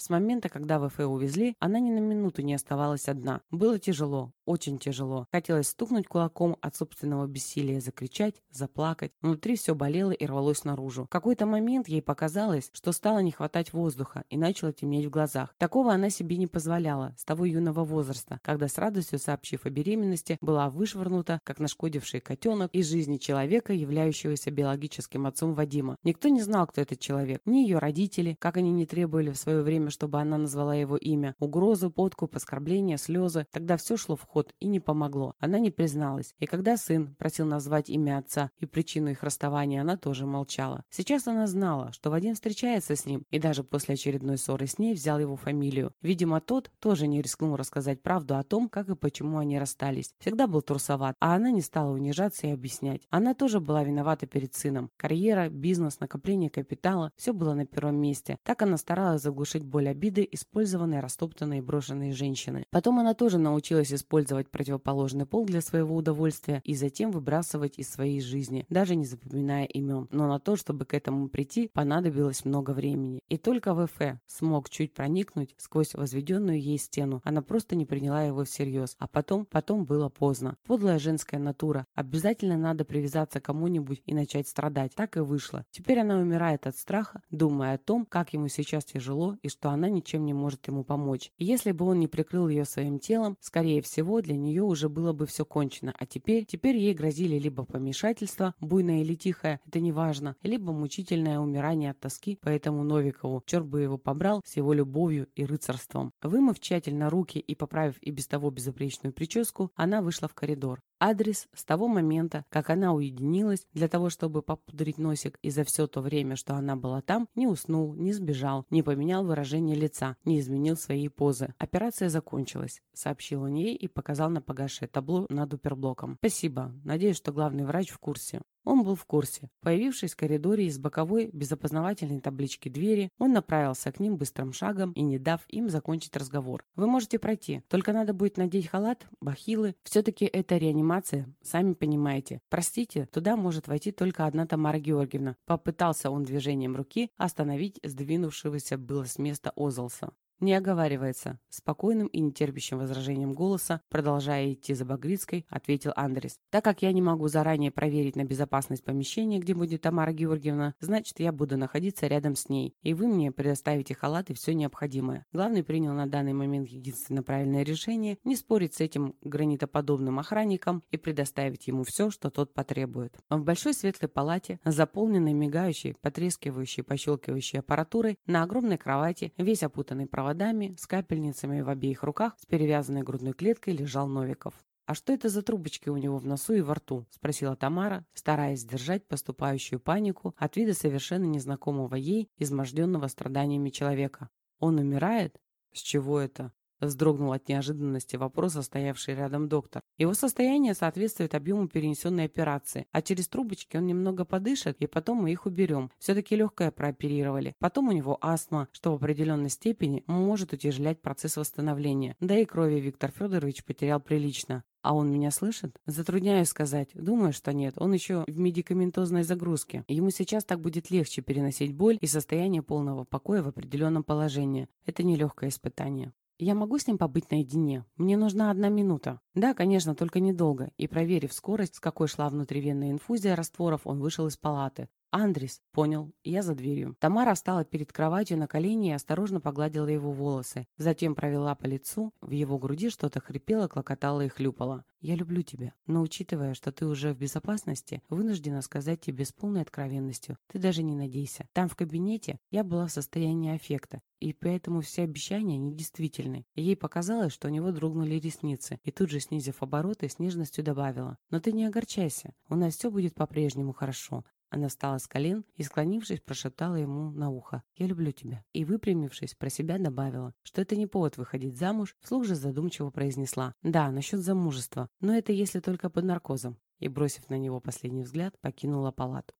С момента, когда ВФ увезли, она ни на минуту не оставалась одна. Было тяжело, очень тяжело. Хотелось стукнуть кулаком от собственного бессилия, закричать, заплакать. Внутри все болело и рвалось наружу. В какой-то момент ей показалось, что стало не хватать воздуха и начало темнеть в глазах. Такого она себе не позволяла с того юного возраста, когда с радостью сообщив о беременности, была вышвырнута, как нашкодивший котенок, из жизни человека, являющегося биологическим отцом Вадима. Никто не знал, кто этот человек. Ни ее родители, как они не требовали в свое время, чтобы она назвала его имя. Угрозы, подкуп, оскорбления, слезы. Тогда все шло в ход и не помогло. Она не призналась. И когда сын просил назвать имя отца и причину их расставания, она тоже молчала. Сейчас она знала, что Вадим встречается с ним, и даже после очередной ссоры с ней взял его фамилию. Видимо, тот тоже не рискнул рассказать правду о том, как и почему они расстались. Всегда был трусоват, а она не стала унижаться и объяснять. Она тоже была виновата перед сыном. Карьера, бизнес, накопление капитала – все было на первом месте. Так она старалась заглушить боль обиды, использованной, растоптанной и брошенной женщины. Потом она тоже научилась использовать противоположный пол для своего удовольствия и затем выбрасывать из своей жизни, даже не запоминая имен. Но на то, чтобы к этому прийти, понадобилось много времени. И только ВФ смог чуть проникнуть сквозь возведенную ей стену. Она просто не приняла его всерьез. А потом было поздно. Подлая женская натура. Обязательно надо привязаться к кому-нибудь и начать страдать. Так и вышло. Теперь она умирает от страха, думая о том, как ему сейчас тяжело и что она ничем не может ему помочь. И если бы он не прикрыл ее своим телом, скорее всего, для нее уже было бы все кончено. А теперь ей грозили либо помешательство, буйное или тихое, это не важно, либо мучительное умирание от тоски по этому Новикову. Черт бы его побрал с его любовью и рыцарством. Вымыв тщательно руки и поправив и без того безупречную прическу, она вышла в коридор. Адрес с того момента, как она уединилась для того, чтобы попудрить носик, и за все то время, что она была там, не уснул, не сбежал, не поменял выражение лица, не изменил своей позы. Операция закончилась, сообщил он ей и показал на погасшее табло над уперблоком. Спасибо. Надеюсь, что главный врач в курсе. Он был в курсе. Появившись в коридоре из боковой, без опознавательной таблички двери, он направился к ним быстрым шагом и не дав им закончить разговор. «Вы можете пройти. Только надо будет надеть халат, бахилы. Все-таки это реанимация, сами понимаете. Простите, туда может войти только одна Тамара Георгиевна». Попытался он движением руки остановить сдвинувшегося было с места Озалса. «Не оговаривается», — спокойным и нетерпящим возражением голоса, продолжая идти за Багрицкой, ответил Андрес. «Так как я не могу заранее проверить на безопасность помещения, где будет Тамара Георгиевна, значит, я буду находиться рядом с ней, и вы мне предоставите халат и все необходимое». Главный принял на данный момент единственно правильное решение не спорить с этим гранитоподобным охранником и предоставить ему все, что тот потребует. В большой светлой палате, заполненной мигающей, потрескивающей, пощелкивающей аппаратурой, на огромной кровати, весь опутанный проводами, с капельницами в обеих руках, с перевязанной грудной клеткой лежал Новиков. «А что это за трубочки у него в носу и во рту?» – спросила Тамара, стараясь сдержать поступающую панику от вида совершенно незнакомого ей, изможденного страданиями человека. «Он умирает? С чего это?» – вздрогнул от неожиданности вопроса стоявший рядом доктор. «Его состояние соответствует объему перенесенной операции, а через трубочки он немного подышит, и потом мы их уберем. Все-таки легкое прооперировали. Потом у него астма, что в определенной степени может утяжелять процесс восстановления. Да и крови Виктор Федорович потерял прилично». «А он меня слышит?» «Затрудняюсь сказать. Думаю, что нет. Он еще в медикаментозной загрузке. Ему сейчас так будет легче переносить боль и состояние полного покоя в определенном положении. Это нелегкое испытание». «Я могу с ним побыть наедине? Мне нужна 1 минута». «Да, конечно, только недолго». И проверив скорость, с какой шла внутривенная инфузия растворов, он вышел из палаты. «Андрес». «Понял. Я за дверью». Тамара встала перед кроватью на колени и осторожно погладила его волосы. Затем провела по лицу. В его груди что-то хрипело, клокотало и хлюпало. «Я люблю тебя, но учитывая, что ты уже в безопасности, вынуждена сказать тебе с полной откровенностью. Ты даже не надейся. Там в кабинете я была в состоянии аффекта, и поэтому все обещания недействительны». Ей показалось, что у него дрогнули ресницы, и тут же, снизив обороты, с нежностью добавила: «Но ты не огорчайся, у нас все будет по-прежнему хорошо». Она встала с колен и, склонившись, прошептала ему на ухо: «Я люблю тебя». И, выпрямившись, про себя добавила, что это не повод выходить замуж, вслух же задумчиво произнесла: «Да, насчет замужества, но это если только под наркозом». И, бросив на него последний взгляд, покинула палату.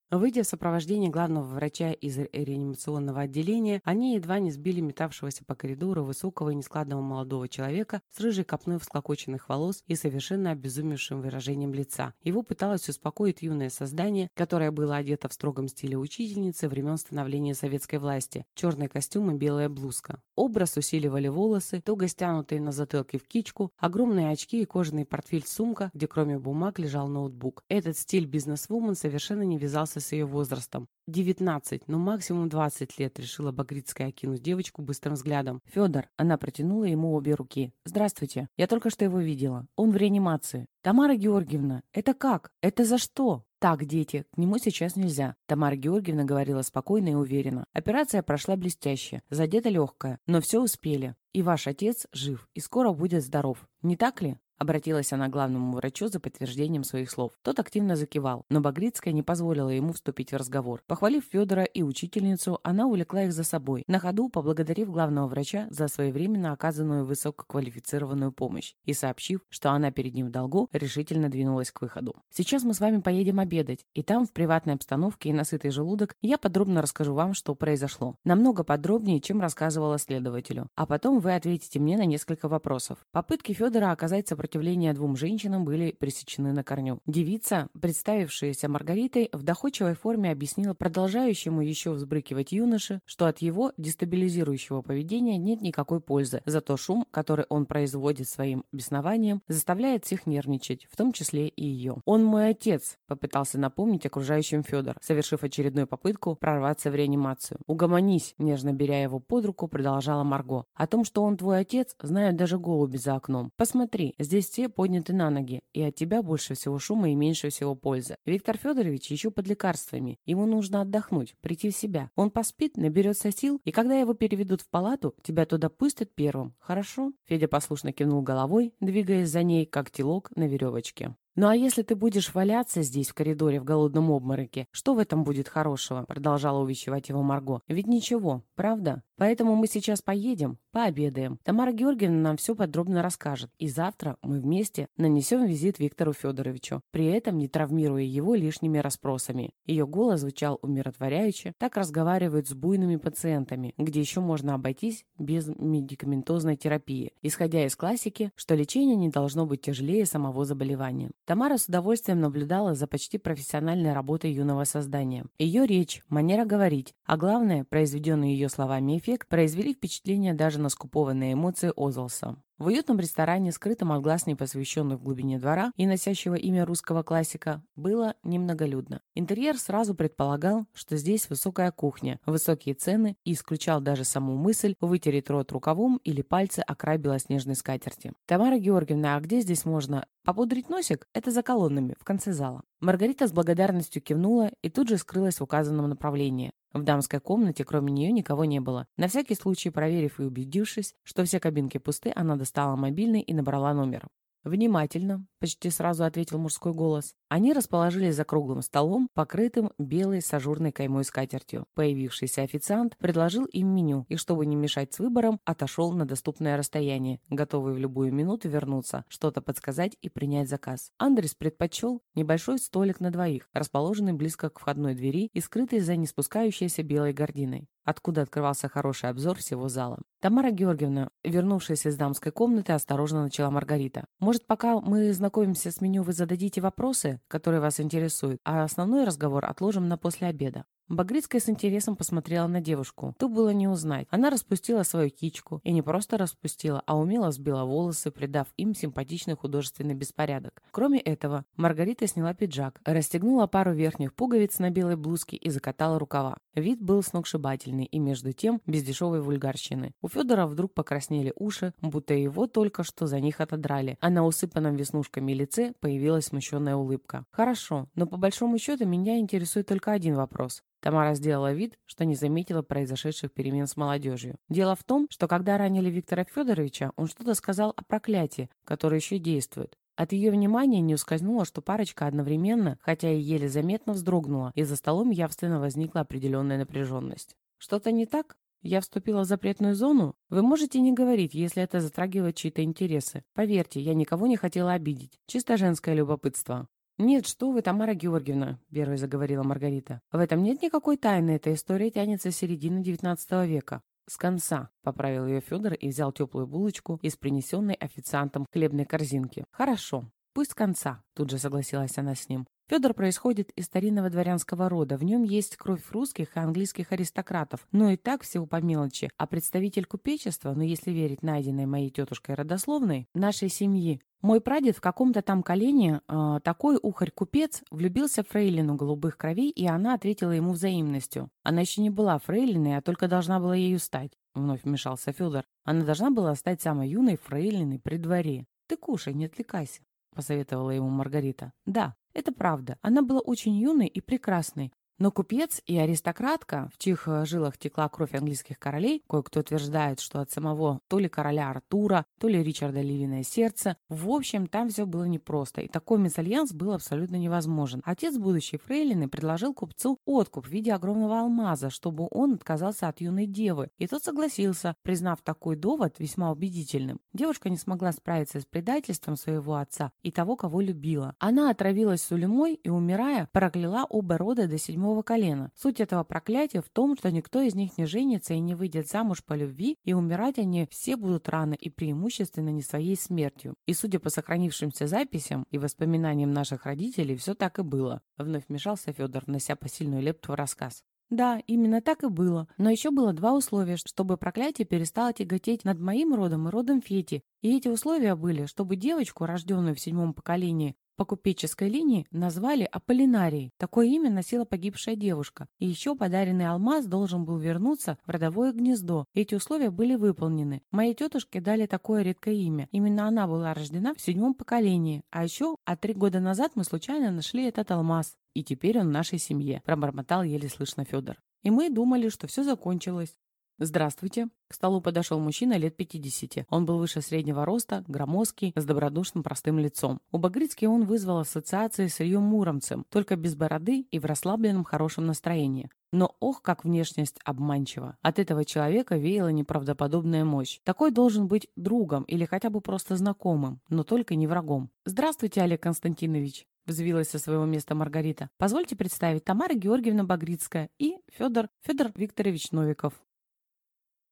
Выйдя в сопровождении главного врача из реанимационного отделения, они едва не сбили метавшегося по коридору высокого и нескладного молодого человека с рыжей копной всклокоченных волос и совершенно обезумевшим выражением лица. Его пыталось успокоить юное создание, которое было одето в строгом стиле учительницы времен становления советской власти, черный костюм и белая блузка. Образ усиливали волосы, туго стянутые на затылке в кичку, огромные очки и кожаный портфель-сумка, где кроме бумаг лежал ноутбук. Этот стиль бизнесвумен совершенно не вязался с ее возрастом. 19, ну максимум 20 лет, решила Багрицкая, окинуть девочку быстрым взглядом. «Федор», она протянула ему обе руки. «Здравствуйте, я только что его видела. Он в реанимации». «Тамара Георгиевна, это как? Это за что?» «Так, дети, к нему сейчас нельзя», — Тамара Георгиевна говорила спокойно и уверенно. «Операция прошла блестяще, задета легкая, но все успели. И ваш отец жив, и скоро будет здоров. Не так ли?» Обратилась она к главному врачу за подтверждением своих слов. Тот активно закивал, но Багрицкая не позволила ему вступить в разговор. Похвалив Федора и учительницу, она увлекла их за собой, на ходу поблагодарив главного врача за своевременно оказанную высококвалифицированную помощь и сообщив, что она перед ним в долгу, решительно двинулась к выходу. «Сейчас мы с вами поедем обедать, и там, в приватной обстановке и на сытый желудок, я подробно расскажу вам, что произошло. Намного подробнее, чем рассказывала следователю. А потом вы ответите мне на несколько вопросов». Попытки Федора оказать сопротивление двум женщинам были пресечены на корню. Девица, представившаяся Маргаритой, в доходчивой форме объяснила продолжающему еще взбрыкивать юноше, что от его дестабилизирующего поведения нет никакой пользы, зато шум, который он производит своим беснованием, заставляет всех нервничать, в том числе и ее. «Он мой отец», — попытался напомнить окружающим Федор, совершив очередную попытку прорваться в реанимацию. «Угомонись», — нежно беря его под руку, продолжала Марго. «О том, что он твой отец, знают даже голуби за окном. Посмотри, здесь все подняты на ноги, и от тебя больше всего шума и меньше всего пользы. Виктор Федорович еще под лекарствами. Ему нужно отдохнуть, прийти в себя. Он поспит, наберется сил, и когда его переведут в палату, тебя туда пустят первым. Хорошо?» Федя послушно кивнул головой, двигаясь за ней, как телок на веревочке. «Ну а если ты будешь валяться здесь, в коридоре, в голодном обмороке, что в этом будет хорошего?» Продолжала увещевать его Марго. «Ведь ничего, правда? Поэтому мы сейчас поедем, пообедаем. Тамара Георгиевна нам все подробно расскажет. И завтра мы вместе нанесем визит Виктору Федоровичу, при этом не травмируя его лишними расспросами». Ее голос звучал умиротворяюще. Так разговаривают с буйными пациентами, где еще можно обойтись без медикаментозной терапии, исходя из классики, что лечение не должно быть тяжелее самого заболевания. Тамара с удовольствием наблюдала за почти профессиональной работой юного создания. Ее речь, манера говорить, а главное, произведенный ее словами эффект, произвели впечатление даже на скупого на эмоции Озолса. В уютном ресторане, скрытом от глаз непосвященных в глубине двора и носящего имя русского классика, было немноголюдно. Интерьер сразу предполагал, что здесь высокая кухня, высокие цены и исключал даже саму мысль вытереть рот рукавом или пальцы о край белоснежной скатерти. «Тамара Георгиевна, а где здесь можно попудрить носик?» «Это за колоннами, в конце зала». Маргарита с благодарностью кивнула и тут же скрылась в указанном направлении. В дамской комнате кроме нее никого не было. На всякий случай, проверив и убедившись, что все кабинки пусты, она достала мобильный и набрала номер. «Внимательно», — почти сразу ответил мужской голос. Они расположились за круглым столом, покрытым белой с ажурной каймой скатертью. Появившийся официант предложил им меню и, чтобы не мешать с выбором, отошел на доступное расстояние, готовый в любую минуту вернуться, что-то подсказать и принять заказ. Андрес предпочел небольшой столик на двоих, расположенный близко к входной двери и скрытый за неспускающейся белой гардиной, откуда открывался хороший обзор всего зала. «Тамара Георгиевна», вернувшись из дамской комнаты, осторожно начала Маргарита. «Может, пока мы знакомимся с меню, вы зададите вопросы, которые вас интересуют, а основной разговор отложим на после обеда?» Багрицкая с интересом посмотрела на девушку. Ту было не узнать. Она распустила свою кичку. И не просто распустила, а умело взбила волосы, придав им симпатичный художественный беспорядок. Кроме этого, Маргарита сняла пиджак, расстегнула пару верхних пуговиц на белой блузке и закатала рукава. Вид был сногсшибательный и, между тем, без дешевой вульгарщины. У Федора вдруг покраснели уши, будто его только что за них отодрали, а на усыпанном веснушками лице появилась смущенная улыбка. «Хорошо, но по большому счету меня интересует только один вопрос». Тамара сделала вид, что не заметила произошедших перемен с молодежью. Дело в том, что когда ранили Виктора Федоровича, он что-то сказал о проклятии, которое еще действует. От ее внимания не ускользнуло, что парочка одновременно, хотя и еле заметно, вздрогнула, и за столом явственно возникла определенная напряженность. «Что-то не так? Я вступила в запретную зону? Вы можете не говорить, если это затрагивает чьи-то интересы. Поверьте, я никого не хотела обидеть. Чисто женское любопытство». «Нет, что вы, Тамара Георгиевна», — первой заговорила Маргарита. «В этом нет никакой тайны, эта история тянется с середины XIX века». «С конца», — поправил ее Федор и взял теплую булочку из принесенной официантом хлебной корзинки. «Хорошо, пусть с конца», — тут же согласилась она с ним. Федор происходит из старинного дворянского рода, в нем есть кровь русских и английских аристократов, но и так всего по мелочи, а представитель купечества, ну если верить найденной моей тетушкой родословной, нашей семьи. Мой прадед в каком-то там колене, такой ухарь-купец, влюбился в фрейлину голубых кровей, и она ответила ему взаимностью. Она еще не была фрейлиной, а только должна была ею стать, вновь вмешался Федор. Она должна была стать самой юной фрейлиной при дворе. «Ты кушай, не отвлекайся», — посоветовала ему Маргарита. «Да, это правда. Она была очень юной и прекрасной. Но купец и аристократка, в чьих жилах текла кровь английских королей, кое-кто утверждает, что от самого то ли короля Артура, то ли Ричарда Львиное сердце, в общем, там все было непросто, и такой мезальянс был абсолютно невозможен. Отец будущей фрейлины предложил купцу откуп в виде огромного алмаза, чтобы он отказался от юной девы, и тот согласился, признав такой довод весьма убедительным. Девушка не смогла справиться с предательством своего отца и того, кого любила. Она отравилась сулемой и, умирая, прокляла оба рода до 7 колена. Суть этого проклятия в том, что никто из них не женится и не выйдет замуж по любви, и умирать они все будут рано и преимущественно не своей смертью. И судя по сохранившимся записям и воспоминаниям наших родителей, все так и было. Вновь вмешался Федор, внося посильную лепту в рассказ. Да, именно так и было. Но еще было два условия, чтобы проклятие перестало тяготеть над моим родом и родом Фети. И эти условия были, чтобы девочку, рожденную в 7 поколении, по купеческой линии назвали Аполлинарией. Такое имя носила погибшая девушка. И еще подаренный алмаз должен был вернуться в родовое гнездо. Эти условия были выполнены. Моей тетушке дали такое редкое имя. Именно она была рождена в 7 поколении. А еще, 3 года назад мы случайно нашли этот алмаз. И теперь он в нашей семье, пробормотал еле слышно Федор. И мы думали, что все закончилось. «Здравствуйте». К столу подошел мужчина лет 50. Он был выше среднего роста, громоздкий, с добродушным простым лицом. У Багрицки он вызвал ассоциации с Ильем Муромцем, только без бороды и в расслабленном хорошем настроении. Но ох, как внешность обманчива. От этого человека веяла неправдоподобная мощь. Такой должен быть другом или хотя бы просто знакомым, но только не врагом. «Здравствуйте, Олег Константинович», — взвилась со своего места Маргарита. «Позвольте представить, Тамара Георгиевна Багрицкая и Федор Викторович Новиков».